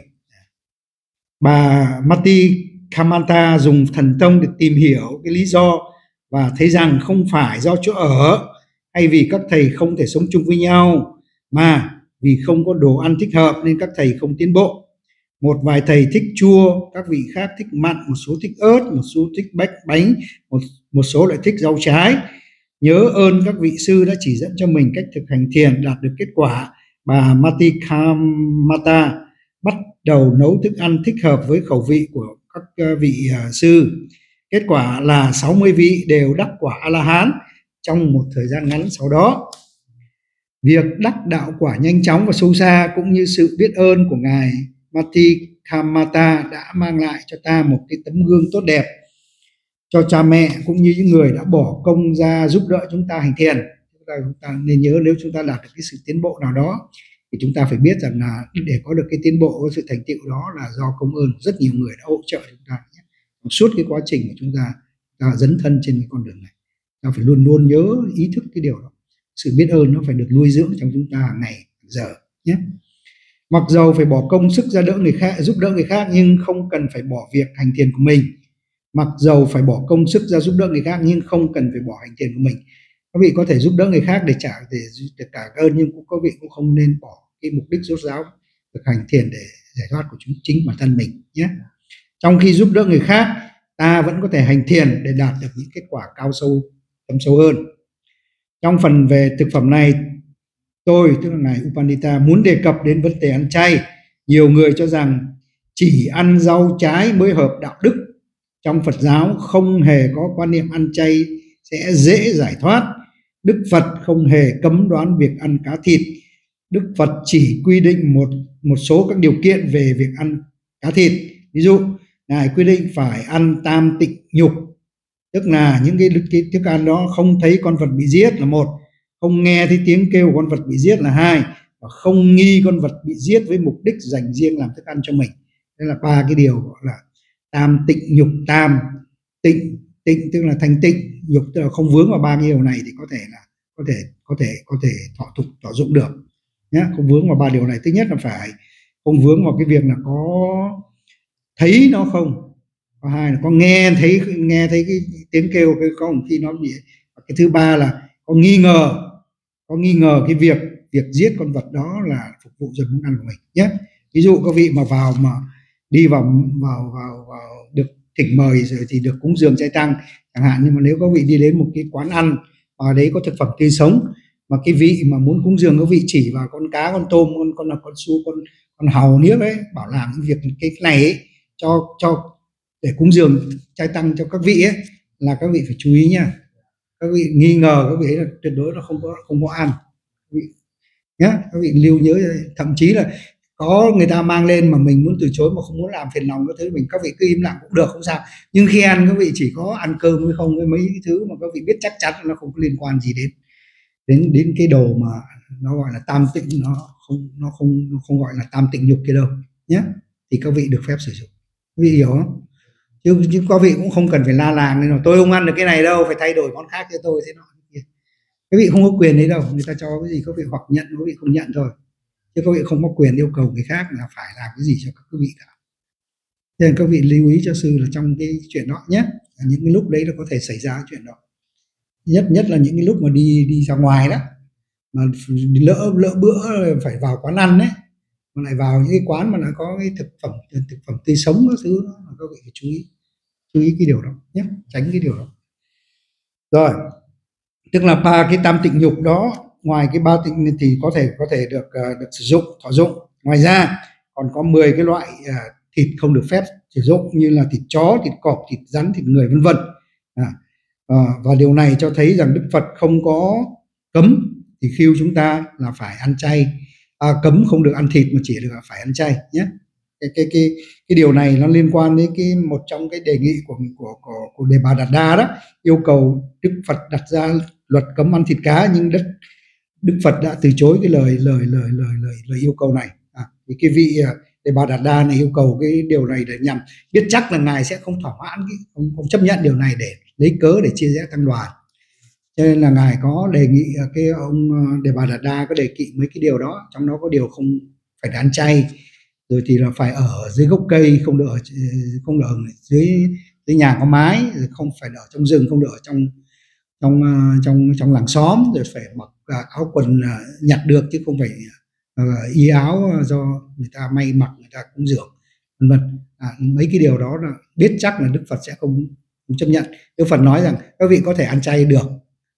[SPEAKER 1] Bà Mati Kamata dùng thần thông để tìm hiểu cái lý do và thấy rằng không phải do chỗ ở hay vì các thầy không thể sống chung với nhau, mà vì không có đồ ăn thích hợp nên các thầy không tiến bộ. Một vài thầy thích chua, các vị khác thích mặn, một số thích ớt, một số thích bách bánh, một, một số lại thích rau trái. Nhớ ơn các vị sư đã chỉ dẫn cho mình cách thực hành thiền đạt được kết quả. Bà Mati Kamata bắt đầu nấu thức ăn thích hợp với khẩu vị của các vị uh, sư. Kết quả là sáu mươi vị đều đắc quả A-la-hán trong một thời gian ngắn sau đó. Việc đắc đạo quả nhanh chóng và sâu xa cũng như sự biết ơn của ngài Mati Kamata đã mang lại cho ta một cái tấm gương tốt đẹp cho cha mẹ cũng như những người đã bỏ công ra giúp đỡ chúng ta hành thiền. Chúng ta, chúng ta nên nhớ, nếu chúng ta đạt được cái sự tiến bộ nào đó thì chúng ta phải biết rằng là để có được cái tiến bộ, cái sự thành tựu đó là do công ơn rất nhiều người đã hỗ trợ chúng ta nhé. Suốt cái quá trình của chúng ta, ta dấn thân trên cái con đường này, ta phải luôn luôn nhớ ý thức cái điều đó. Sự biết ơn nó phải được nuôi dưỡng trong chúng ta hàng ngày hàng giờ nhé. Mặc dầu phải bỏ công sức ra đỡ người khác, giúp đỡ người khác, nhưng không cần phải bỏ việc hành thiền của mình. Mặc dầu phải bỏ công sức ra giúp đỡ người khác, nhưng không cần phải bỏ hành thiền của mình. Các vị có thể giúp đỡ người khác để trả để, để trả ơn, nhưng cũng các vị cũng không nên bỏ cái mục đích rốt ráo thực hành thiền để giải thoát của chúng chính bản thân mình nhé. Trong khi giúp đỡ người khác, ta vẫn có thể hành thiền để đạt được những kết quả cao sâu, thâm sâu hơn. Trong phần về thực phẩm này, tôi, tức là ngài Upandita, muốn đề cập đến vấn đề ăn chay. Nhiều người cho rằng chỉ ăn rau trái mới hợp đạo đức. Trong Phật giáo không hề có quan niệm ăn chay sẽ dễ giải thoát. Đức Phật không hề cấm đoán việc ăn cá thịt. Đức Phật chỉ quy định một, một số các điều kiện về việc ăn cá thịt. Ví dụ, ngài quy định phải ăn tam tịnh nhục, tức là những cái, cái thức ăn đó không thấy con vật bị giết là một, không nghe thấy tiếng kêu con vật bị giết là hai, và không nghi con vật bị giết với mục đích dành riêng làm thức ăn cho mình. Đây là ba cái điều gọi là tam tịnh nhục. Tam tịnh, tịnh tức là thanh tịnh, nhục tức là không vướng vào ba cái điều này thì có thể là có thể có thể có thể thọ tục thọ dụng được nhé. Không vướng vào ba điều này. Thứ nhất là phải không vướng vào cái việc là có thấy nó không, có hai là có nghe thấy nghe thấy cái tiếng kêu, cái có khi nó bị. Cái thứ ba là có nghi ngờ, có nghi ngờ cái việc việc giết con vật đó là phục vụ cho món ăn của mình nhé. Ví dụ các vị mà vào mà đi vào vào vào, vào được thỉnh mời rồi thì được cúng dường chay tăng chẳng hạn, nhưng mà nếu các vị đi đến một cái quán ăn và đấy có thực phẩm tươi sống mà cái vị mà muốn cúng dường các vị chỉ vào con cá, con tôm, con con con su, con con hàu niếc ấy, bảo làm những việc cái này ấy, cho cho để cúng dường chay tăng cho các vị ấy, là các vị phải chú ý nha. Các vị nghi ngờ các vị ấy là tuyệt đối là không có không có ăn các vị nhá. Các vị lưu nhớ, thậm chí là có người ta mang lên mà mình muốn từ chối mà không muốn làm phiền lòng các thứ, mình các vị cứ im lặng cũng được, không sao. Nhưng khi ăn các vị chỉ có ăn cơm với không, với mấy cái thứ mà các vị biết chắc chắn nó không có liên quan gì đến đến đến cái đồ mà nó gọi là tam tịnh, nó không nó không nó không gọi là tam tịnh nhục kia đâu nhé, thì các vị được phép sử dụng. Các vị hiểu không? Chứ, chứ các vị cũng không cần phải la làng nên là tôi không ăn được cái này đâu, phải thay đổi món khác cho tôi thế nào. Các vị không có quyền đấy đâu, người ta cho cái gì các vị hoặc nhận, các vị không nhận thôi, chứ các vị không có quyền yêu cầu người khác là phải làm cái gì cho các vị cả. Nên các vị lưu ý cho sư là trong cái chuyện đó nhé, những cái lúc đấy là có thể xảy ra chuyện đó, nhất nhất là những cái lúc mà đi đi ra ngoài đó, mà lỡ lỡ bữa phải vào quán ăn đấy, mà lại vào những cái quán mà nó có cái thực phẩm thực phẩm tươi sống các thứ đó, các vị phải chú ý chú ý cái điều đó nhé, tránh cái điều đó. Rồi, tức là ba cái tam tịnh nhục đó, ngoài cái ba tịnh thì có thể có thể được uh, được sử dụng thọ dụng. Ngoài ra còn có mười cái loại uh, thịt không được phép sử dụng, như là thịt chó, thịt cọp, thịt rắn, thịt người vân vân. À, uh, và điều này cho thấy rằng Đức Phật không có cấm thì khiêu chúng ta là phải ăn chay, à, cấm không được ăn thịt mà chỉ được phải ăn chay nhé. Cái cái cái cái điều này nó liên quan đến cái một trong cái đề nghị của của của, của Đề Bà Đạt Đa đó, yêu cầu Đức Phật đặt ra luật cấm ăn thịt cá, nhưng Đức Đức Phật đã từ chối cái lời lời lời lời lời lời yêu cầu này. À, thì cái vị Đề Bà Đạt Đa này yêu cầu cái điều này để nhằm biết chắc là ngài sẽ không thỏa mãn, không, không chấp nhận điều này để lấy cớ để chia rẽ tăng đoàn. Cho nên là ngài có đề nghị cái ông Đề Bà Đạt Đa có đề nghị mấy cái điều đó, trong đó có điều không phải ăn chay, rồi thì là phải ở dưới gốc cây, không được ở, không được ở dưới dưới nhà có mái, rồi không phải ở trong rừng, không được ở trong trong trong trong làng xóm, rồi phải mặc áo quần nhặt được chứ không phải uh, y áo do người ta may mặc, người ta cúng dường vân vân. À, mấy cái điều đó là biết chắc là Đức Phật sẽ không, không chấp nhận. Đức Phật nói rằng các vị có thể ăn chay được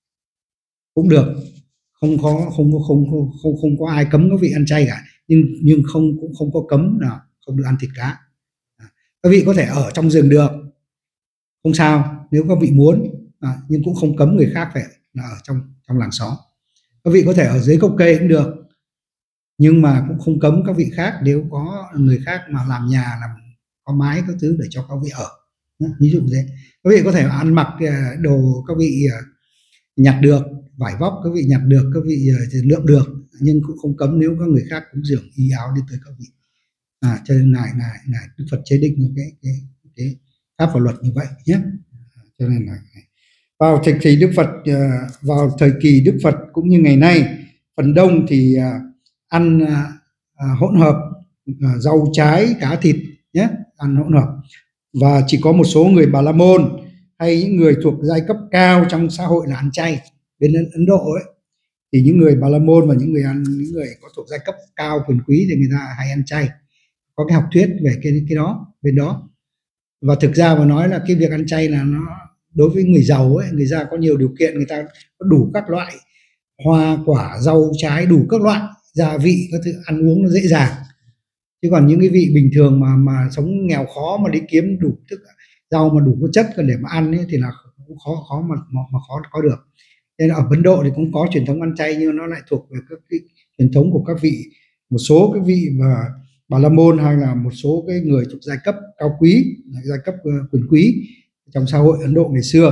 [SPEAKER 1] cũng được, không có không có không không không không có ai cấm các vị ăn chay cả, nhưng nhưng không cũng không có cấm là không được ăn thịt cá. À, các vị có thể ở trong rừng được, không sao nếu các vị muốn, à, nhưng cũng không cấm người khác phải là ở trong trong làng xóm. Các vị có thể ở dưới gốc cây cũng được, nhưng mà cũng không cấm các vị khác nếu có người khác mà làm nhà, làm có mái các thứ để cho các vị ở. Ví dụ thế, các vị có thể ăn mặc đồ các vị nhặt được, vải vóc các vị nhặt được, các vị lượm được, nhưng cũng không cấm nếu có người khác cúng dường y áo đi tới các vị. À, cho nên ngài ngài ngài Đức Phật chế định những cái cái cái pháp và luật như vậy nhé. Cho nên là vào thời kỳ Đức Phật vào thời kỳ Đức Phật cũng như ngày nay, phần đông thì ăn hỗn hợp rau trái cá thịt nhé, ăn hỗn hợp, và chỉ có một số người Bà La Môn hay những người thuộc giai cấp cao trong xã hội là ăn chay. Bên Ấn Độ ấy thì những người Bà La Môn và những người ăn những người có thuộc giai cấp cao quyền quý thì người ta hay ăn chay, có cái học thuyết về cái cái đó bên đó. Và thực ra mà nói là cái việc ăn chay là nó đối với người giàu ấy, người ta có nhiều điều kiện, người ta có đủ các loại hoa quả rau trái, đủ các loại gia vị các thứ, ăn uống nó dễ dàng. Chứ còn những cái vị bình thường mà mà sống nghèo khó mà đi kiếm đủ thức rau mà đủ có chất để mà ăn ấy, thì là cũng khó khó mà, mà mà khó có được. Nên ở Ấn Độ thì cũng có truyền thống ăn chay, nhưng nó lại thuộc về các cái truyền thống của các vị, một số cái vị mà Bà La Môn hay là một số cái người thuộc giai cấp cao quý, giai cấp quyền quý trong xã hội Ấn Độ ngày xưa.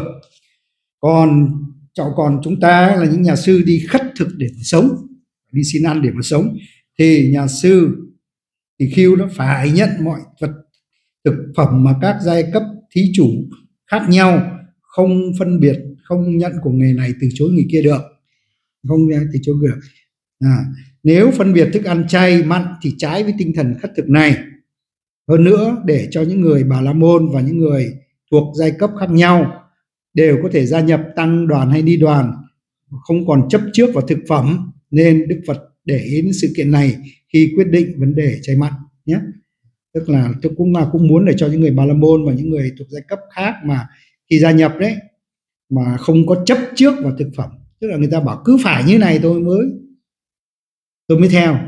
[SPEAKER 1] Còn còn chúng ta là những nhà sư đi khất thực để mà sống, đi xin ăn để mà sống, thì nhà sư thì khiêu nó phải nhận mọi vật thực phẩm mà các giai cấp thí chủ khác nhau, không phân biệt, không nhận của người này từ chối người kia được, không từ chối được. À, nếu phân biệt thức ăn chay mặn thì trái với tinh thần khất thực này. Hơn nữa, để cho những người Bà La Môn và những người thuộc giai cấp khác nhau đều có thể gia nhập tăng đoàn hay đi đoàn, không còn chấp trước vào thực phẩm, nên Đức Phật để ý đến sự kiện này khi quyết định vấn đề chay mặn nhé. Tức là tôi cũng là cũng muốn để cho những người Bà La Môn và những người thuộc giai cấp khác mà khi gia nhập đấy mà không có chấp trước vào thực phẩm, tức là người ta bảo cứ phải như này tôi mới tôi mới theo,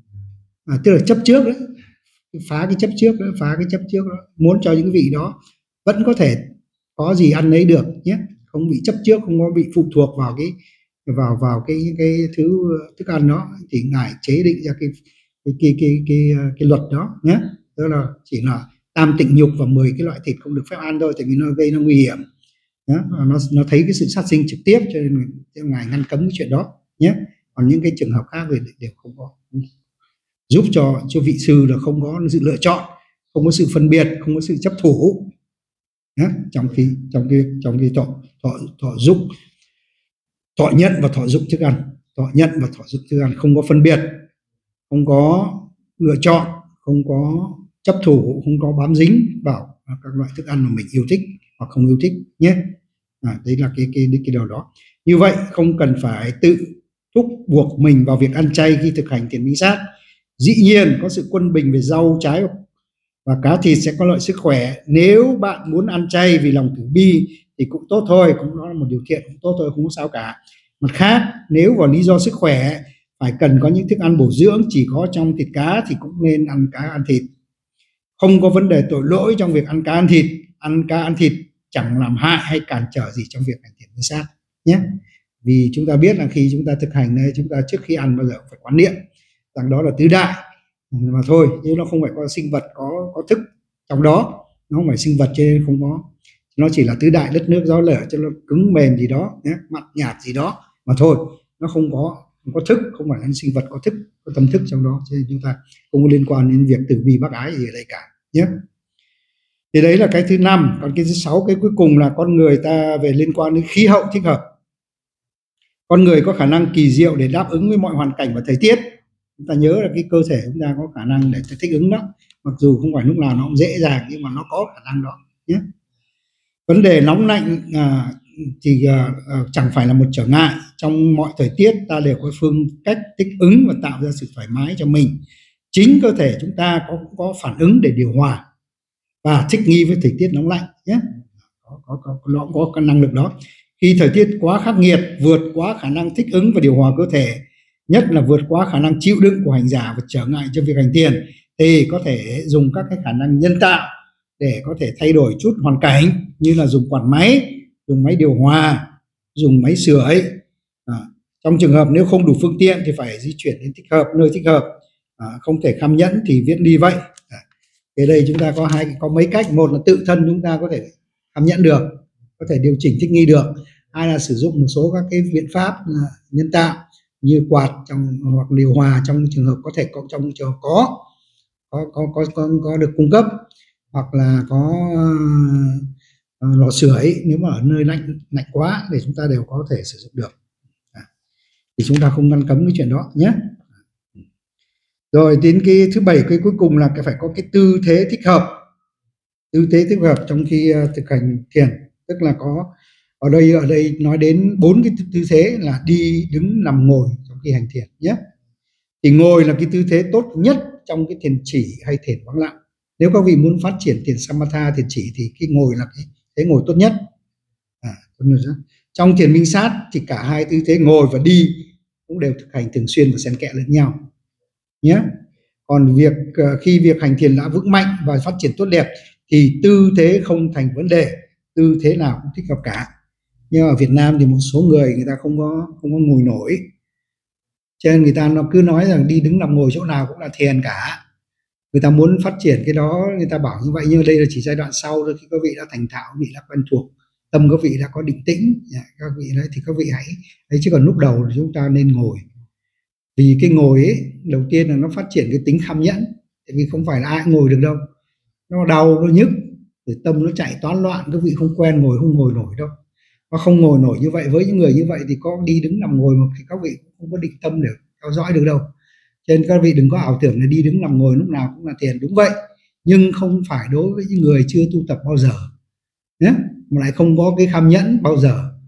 [SPEAKER 1] à, tức là chấp trước đấy, phá cái chấp trước đó, phá cái chấp trước đó, muốn cho những vị đó vẫn có thể có gì ăn lấy được nhé, không bị chấp trước, không có bị phụ thuộc vào cái vào vào cái cái thứ thức ăn đó, thì ngài chế định ra cái cái cái cái cái, cái luật đó nhé, tức là chỉ là tam tịnh nhục và mười cái loại thịt không được phép ăn thôi, tại vì nó gây nó nguy hiểm nhé, nó nó thấy cái sự sát sinh trực tiếp cho nên ngài ngăn cấm cái chuyện đó nhé. Còn những cái trường hợp khác thì đều không có, giúp cho cho vị sư là không có sự lựa chọn, không có sự phân biệt, không có sự chấp thủ nhé. Trong khi trong khi trong khi thọ thọ thọ dụng thọ nhận và thọ dụng thức ăn, thọ nhận và thọ dụng thức ăn không có phân biệt, không có lựa chọn, không có chấp thủ, không có bám dính vào các loại thức ăn mà mình yêu thích hoặc không yêu thích nhé. À, đấy là cái cái cái điều đó. Như vậy không cần phải tự thúc buộc mình vào việc ăn chay khi thực hành thiền minh sát. Dĩ nhiên có sự quân bình về rau trái và cá thịt sẽ có lợi sức khỏe. Nếu bạn muốn ăn chay vì lòng từ bi thì cũng tốt thôi, cũng đó là một điều kiện cũng tốt thôi, không có sao cả. Mặt khác, nếu vào lý do sức khỏe phải cần có những thức ăn bổ dưỡng chỉ có trong thịt cá thì cũng nên ăn cá ăn thịt. Không có vấn đề tội lỗi trong việc ăn cá ăn thịt, ăn cá ăn thịt chẳng làm hại hay cản trở gì trong việc hành thiền minh sát nhé. Vì chúng ta biết là khi chúng ta thực hành đây, chúng ta trước khi ăn bao giờ phải quán niệm rằng đó là tứ đại mà thôi, chứ nó không phải có sinh vật có có thức trong đó, nó không phải sinh vật cho nên không có, nó chỉ là tứ đại đất nước gió lửa, cho nó cứng mềm gì đó nhé, mặn nhạt gì đó mà thôi, nó không có không có thức, không phải là sinh vật có thức, có tâm thức trong đó, cho nên chúng ta không có liên quan đến việc từ bi bác ái gì ở đây cả nhé. Thì đấy là cái thứ năm. Còn cái thứ sáu, cái cuối cùng là con người ta về liên quan đến khí hậu thích hợp. Con người có khả năng kỳ diệu để đáp ứng với mọi hoàn cảnh và thời tiết. Chúng ta nhớ là cái cơ thể chúng ta có khả năng để thích ứng đó, mặc dù không phải lúc nào nó cũng dễ dàng nhưng mà nó có khả năng đó nhé. Vấn đề nóng lạnh à, thì à, à, chẳng phải là một trở ngại. Trong mọi thời tiết ta đều có phương cách thích ứng và tạo ra sự thoải mái cho mình. Chính cơ thể chúng ta có có phản ứng để điều hòa và thích nghi với thời tiết nóng lạnh nhé. Có, có, có, nó có cái năng lực đó. Khi thời tiết quá khắc nghiệt, vượt quá khả năng thích ứng và điều hòa cơ thể, nhất là vượt quá khả năng chịu đựng của hành giả và trở ngại cho việc hành thiền, thì có thể dùng các cái khả năng nhân tạo để có thể thay đổi chút hoàn cảnh, như là dùng quạt máy, dùng máy điều hòa, dùng máy sưởi. À, trong trường hợp nếu không đủ phương tiện thì phải di chuyển đến thích hợp, nơi thích hợp. À, không thể kham nhẫn thì viễn đi vậy. À, ở đây chúng ta có hai có mấy cách. Một là tự thân chúng ta có thể kham nhẫn được, có thể điều chỉnh thích nghi được. Hai là sử dụng một số các cái biện pháp nhân tạo như quạt trong hoặc điều hòa trong trường hợp có thể có trong trường hợp có có có có có, có được cung cấp, hoặc là có uh, lò sưởi nếu mà ở nơi lạnh lạnh quá để chúng ta đều có thể sử dụng được. À, thì chúng ta không ngăn cấm cái chuyện đó nhé. Rồi đến cái thứ bảy, cái cuối cùng là cái phải có cái tư thế thích hợp. Tư thế thích hợp trong khi uh, thực hành thiền, tức là có ở đây ở đây nói đến bốn cái tư thế là đi, đứng, nằm, ngồi trong khi hành thiền nhé. Thì ngồi là cái tư thế tốt nhất trong cái thiền chỉ hay thiền vắng lặng. Nếu các vị muốn phát triển thiền samatha, thiền chỉ thì cái ngồi là cái thế ngồi tốt nhất. À, trong thiền minh sát thì cả hai tư thế ngồi và đi cũng đều thực hành thường xuyên và xen kẽ lẫn nhau nhé. Còn việc khi việc hành thiền đã vững mạnh và phát triển tốt đẹp thì tư thế không thành vấn đề, tư thế nào cũng thích hợp cả. Nhưng ở Việt Nam thì một số người người ta không có không có ngồi nổi, cho nên người ta nó cứ nói rằng đi đứng nằm ngồi chỗ nào cũng là thiền cả. Người ta muốn phát triển cái đó, người ta bảo như vậy, nhưng đây là chỉ giai đoạn sau rồi, khi các vị đã thành thạo, vị đã quen thuộc, tâm các vị đã có định tĩnh, các vị đấy thì các vị hãy đấy, chứ còn lúc đầu thì chúng ta nên ngồi. Vì cái ngồi ấy, đầu tiên là nó phát triển cái tính kham nhẫn, tại vì không phải là ai ngồi được đâu, nó đau, nó nhức, để tâm nó chạy toán loạn, các vị không quen ngồi không ngồi nổi đâu. Nó không ngồi nổi như vậy, với những người như vậy thì có đi đứng nằm ngồi mà thì các vị cũng không có định tâm để theo dõi được đâu. Cho nên các vị đừng có ảo tưởng là đi đứng nằm ngồi lúc nào cũng là thiền, đúng vậy, nhưng không phải đối với những người chưa tu tập bao giờ nhé, mà lại không có cái kham nhẫn bao giờ,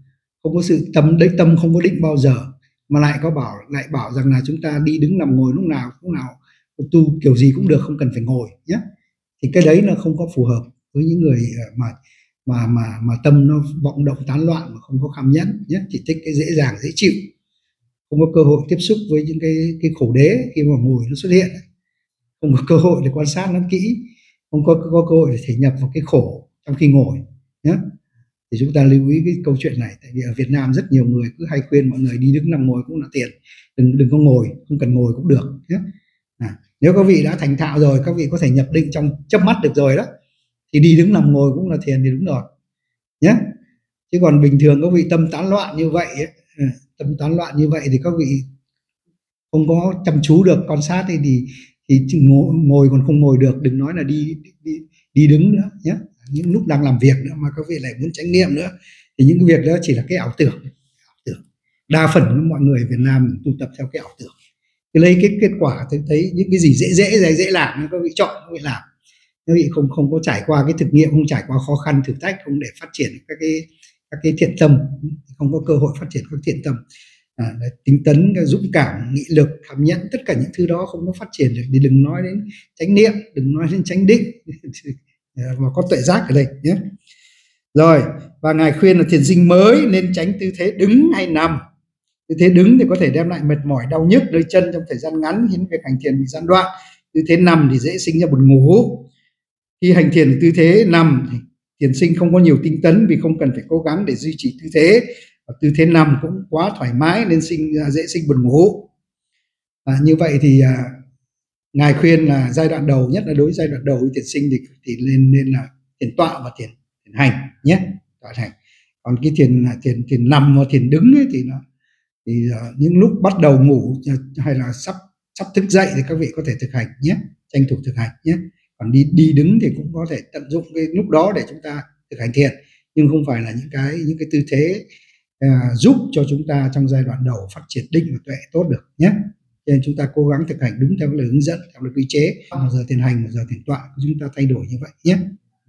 [SPEAKER 1] không có sự tâm định, tâm không có định bao giờ, mà lại có bảo lại bảo rằng là chúng ta đi đứng nằm ngồi lúc nào lúc nào tu kiểu gì cũng được, không cần phải ngồi nhé. Thì cái đấy nó không có phù hợp với những người mà mà mà mà tâm nó vọng động tán loạn, mà không có kham nhẫn nhé, chỉ thích cái dễ dàng dễ chịu, không có cơ hội tiếp xúc với những cái cái khổ đế khi mà ngồi nó xuất hiện, không có cơ hội để quan sát nó kỹ, không có, có cơ hội để thể nhập vào cái khổ trong khi ngồi nhé. Thì chúng ta lưu ý cái câu chuyện này, tại vì ở Việt Nam rất nhiều người cứ hay khuyên mọi người đi đứng nằm ngồi cũng là tiền, đừng đừng có ngồi, không cần ngồi cũng được nhé. À, nếu các vị đã thành thạo rồi, các vị có thể nhập định trong chớp mắt được rồi đó, thì đi đứng nằm ngồi cũng là thiền thì đúng rồi nhé. Chứ còn bình thường các vị tâm tán loạn như vậy ấy, tâm tán loạn như vậy thì các vị không có chăm chú được quan sát thì thì, thì ngồi, ngồi còn không ngồi được, đừng nói là đi đi, đi đứng nữa nhé. Những lúc đang làm việc nữa mà các vị lại muốn chánh niệm nữa, thì những cái việc đó chỉ là cái ảo tưởng. ảo tưởng Đa phần mọi người Việt Nam tu tập theo cái ảo tưởng, cái lấy cái kết quả thấy, thấy những cái gì dễ dễ dễ dễ làm các vị chọn, các vị làm, các vị không không có trải qua cái thực nghiệm, không trải qua khó khăn thử thách, không để phát triển các cái các cái thiện tâm, không có cơ hội phát triển các thiện tâm. À, tính tấn, dũng cảm, nghị lực, cảm nhận, tất cả những thứ đó không có phát triển được, thì đừng nói đến chánh niệm, đừng nói đến chánh định mà có tuệ giác ở đây nhé. Rồi, và ngài khuyên là thiền sinh mới nên tránh tư thế đứng hay nằm. Tư thế đứng thì có thể đem lại mệt mỏi, đau nhức nơi chân trong thời gian ngắn, khiến việc hành thiền bị gián đoạn. Tư thế nằm thì dễ sinh ra buồn ngủ. Khi hành thiền tư thế nằm thì thiền sinh không có nhiều tinh tấn, vì không cần phải cố gắng để duy trì tư thế. Và tư thế nằm cũng quá thoải mái nên sinh dễ sinh buồn ngủ. À, như vậy thì à, ngài khuyên là giai đoạn đầu, nhất là đối với giai đoạn đầu thiền sinh thì, thì nên nên là thiền tọa và thiền, thiền hành nhé, tọa hành. Còn cái thiền thiền thiền nằm và thiền đứng ấy, thì nó thì uh, những lúc bắt đầu ngủ hay là sắp sắp thức dậy thì các vị có thể thực hành nhé, tranh thủ thực hành nhé. Còn đi đi đứng thì cũng có thể tận dụng cái lúc đó để chúng ta thực hành thiền, nhưng không phải là những cái những cái tư thế uh, giúp cho chúng ta trong giai đoạn đầu phát triển định và tuệ tốt được nhé. Cho nên chúng ta cố gắng thực hành đúng theo lời hướng dẫn, theo lời quy chế, một giờ thiền hành, một giờ thiền tọa, chúng ta thay đổi như vậy nhé.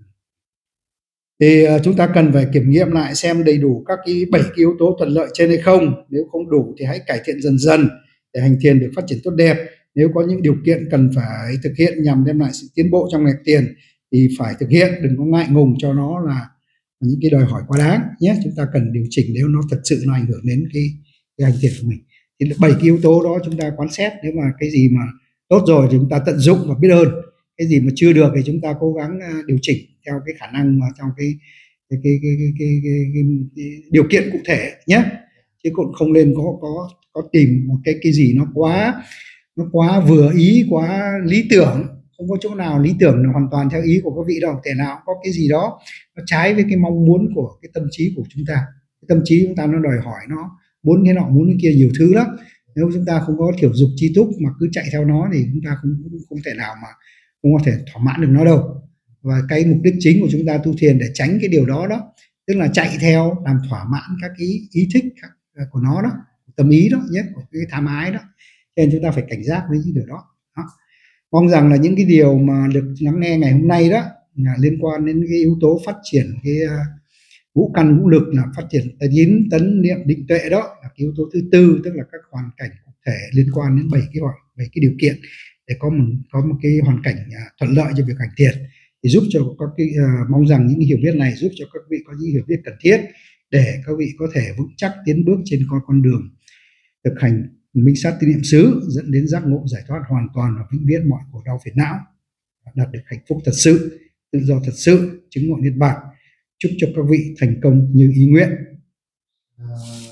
[SPEAKER 1] Thì uh, chúng ta cần phải kiểm nghiệm lại xem đầy đủ các cái bảy cái yếu tố thuận lợi trên hay không. Nếu không đủ thì hãy cải thiện dần dần để hành thiền được phát triển tốt đẹp. Nếu có những điều kiện cần phải thực hiện nhằm đem lại sự tiến bộ trong nghịch tiền thì phải thực hiện, đừng có ngại ngùng cho nó là những cái đòi hỏi quá đáng nhé. Chúng ta cần điều chỉnh nếu nó thật sự nó ảnh hưởng đến cái, cái hành thiền của mình. Thì bảy cái yếu tố đó chúng ta quan sát, nếu mà cái gì mà tốt rồi thì chúng ta tận dụng và biết ơn, cái gì mà chưa được thì chúng ta cố gắng điều chỉnh theo cái khả năng, mà trong cái cái cái cái, cái, cái, cái, cái, cái điều kiện cụ thể nhé. Chứ cũng không nên có có có tìm một cái cái gì nó quá nó quá vừa ý, quá lý tưởng. Không có chỗ nào lý tưởng là hoàn toàn theo ý của các vị đâu, thể nào có cái gì đó nó trái với cái mong muốn của cái tâm trí của chúng ta. Cái tâm trí chúng ta nó đòi hỏi nó muốn thế nọ muốn cái kia nhiều thứ lắm. Nếu chúng ta không có thiểu dục chi túc mà cứ chạy theo nó thì chúng ta không không thể nào mà không có thể thỏa mãn được nó đâu. Và cái mục đích chính của chúng ta tu thiền để tránh cái điều đó đó, tức là chạy theo làm thỏa mãn các cái ý thích của nó đó, tâm ý đó nhất, của cái tham ái đó. Cho nên chúng ta phải cảnh giác với những điều đó. đó. Mong rằng là những cái điều mà được lắng nghe ngày hôm nay đó là liên quan đến cái yếu tố phát triển cái ngũ căn ngũ lực, là phát triển tín tấn niệm định tuệ, đó là cái yếu tố thứ tư, tức là các hoàn cảnh cụ thể liên quan đến bảy cái bảy cái điều kiện để có một có một cái hoàn cảnh thuận lợi cho việc hành thiền, thì giúp cho các cái uh, mong rằng những hiểu biết này giúp cho các vị có những hiểu biết cần thiết để các vị có thể vững chắc tiến bước trên con con đường thực hành minh sát tín niệm xứ, dẫn đến giác ngộ giải thoát hoàn toàn và vĩnh viễn mọi khổ đau phiền não, đạt được hạnh phúc thật sự, tự do thật sự, chứng ngộ niết bàn. Chúc cho các vị thành công như ý nguyện.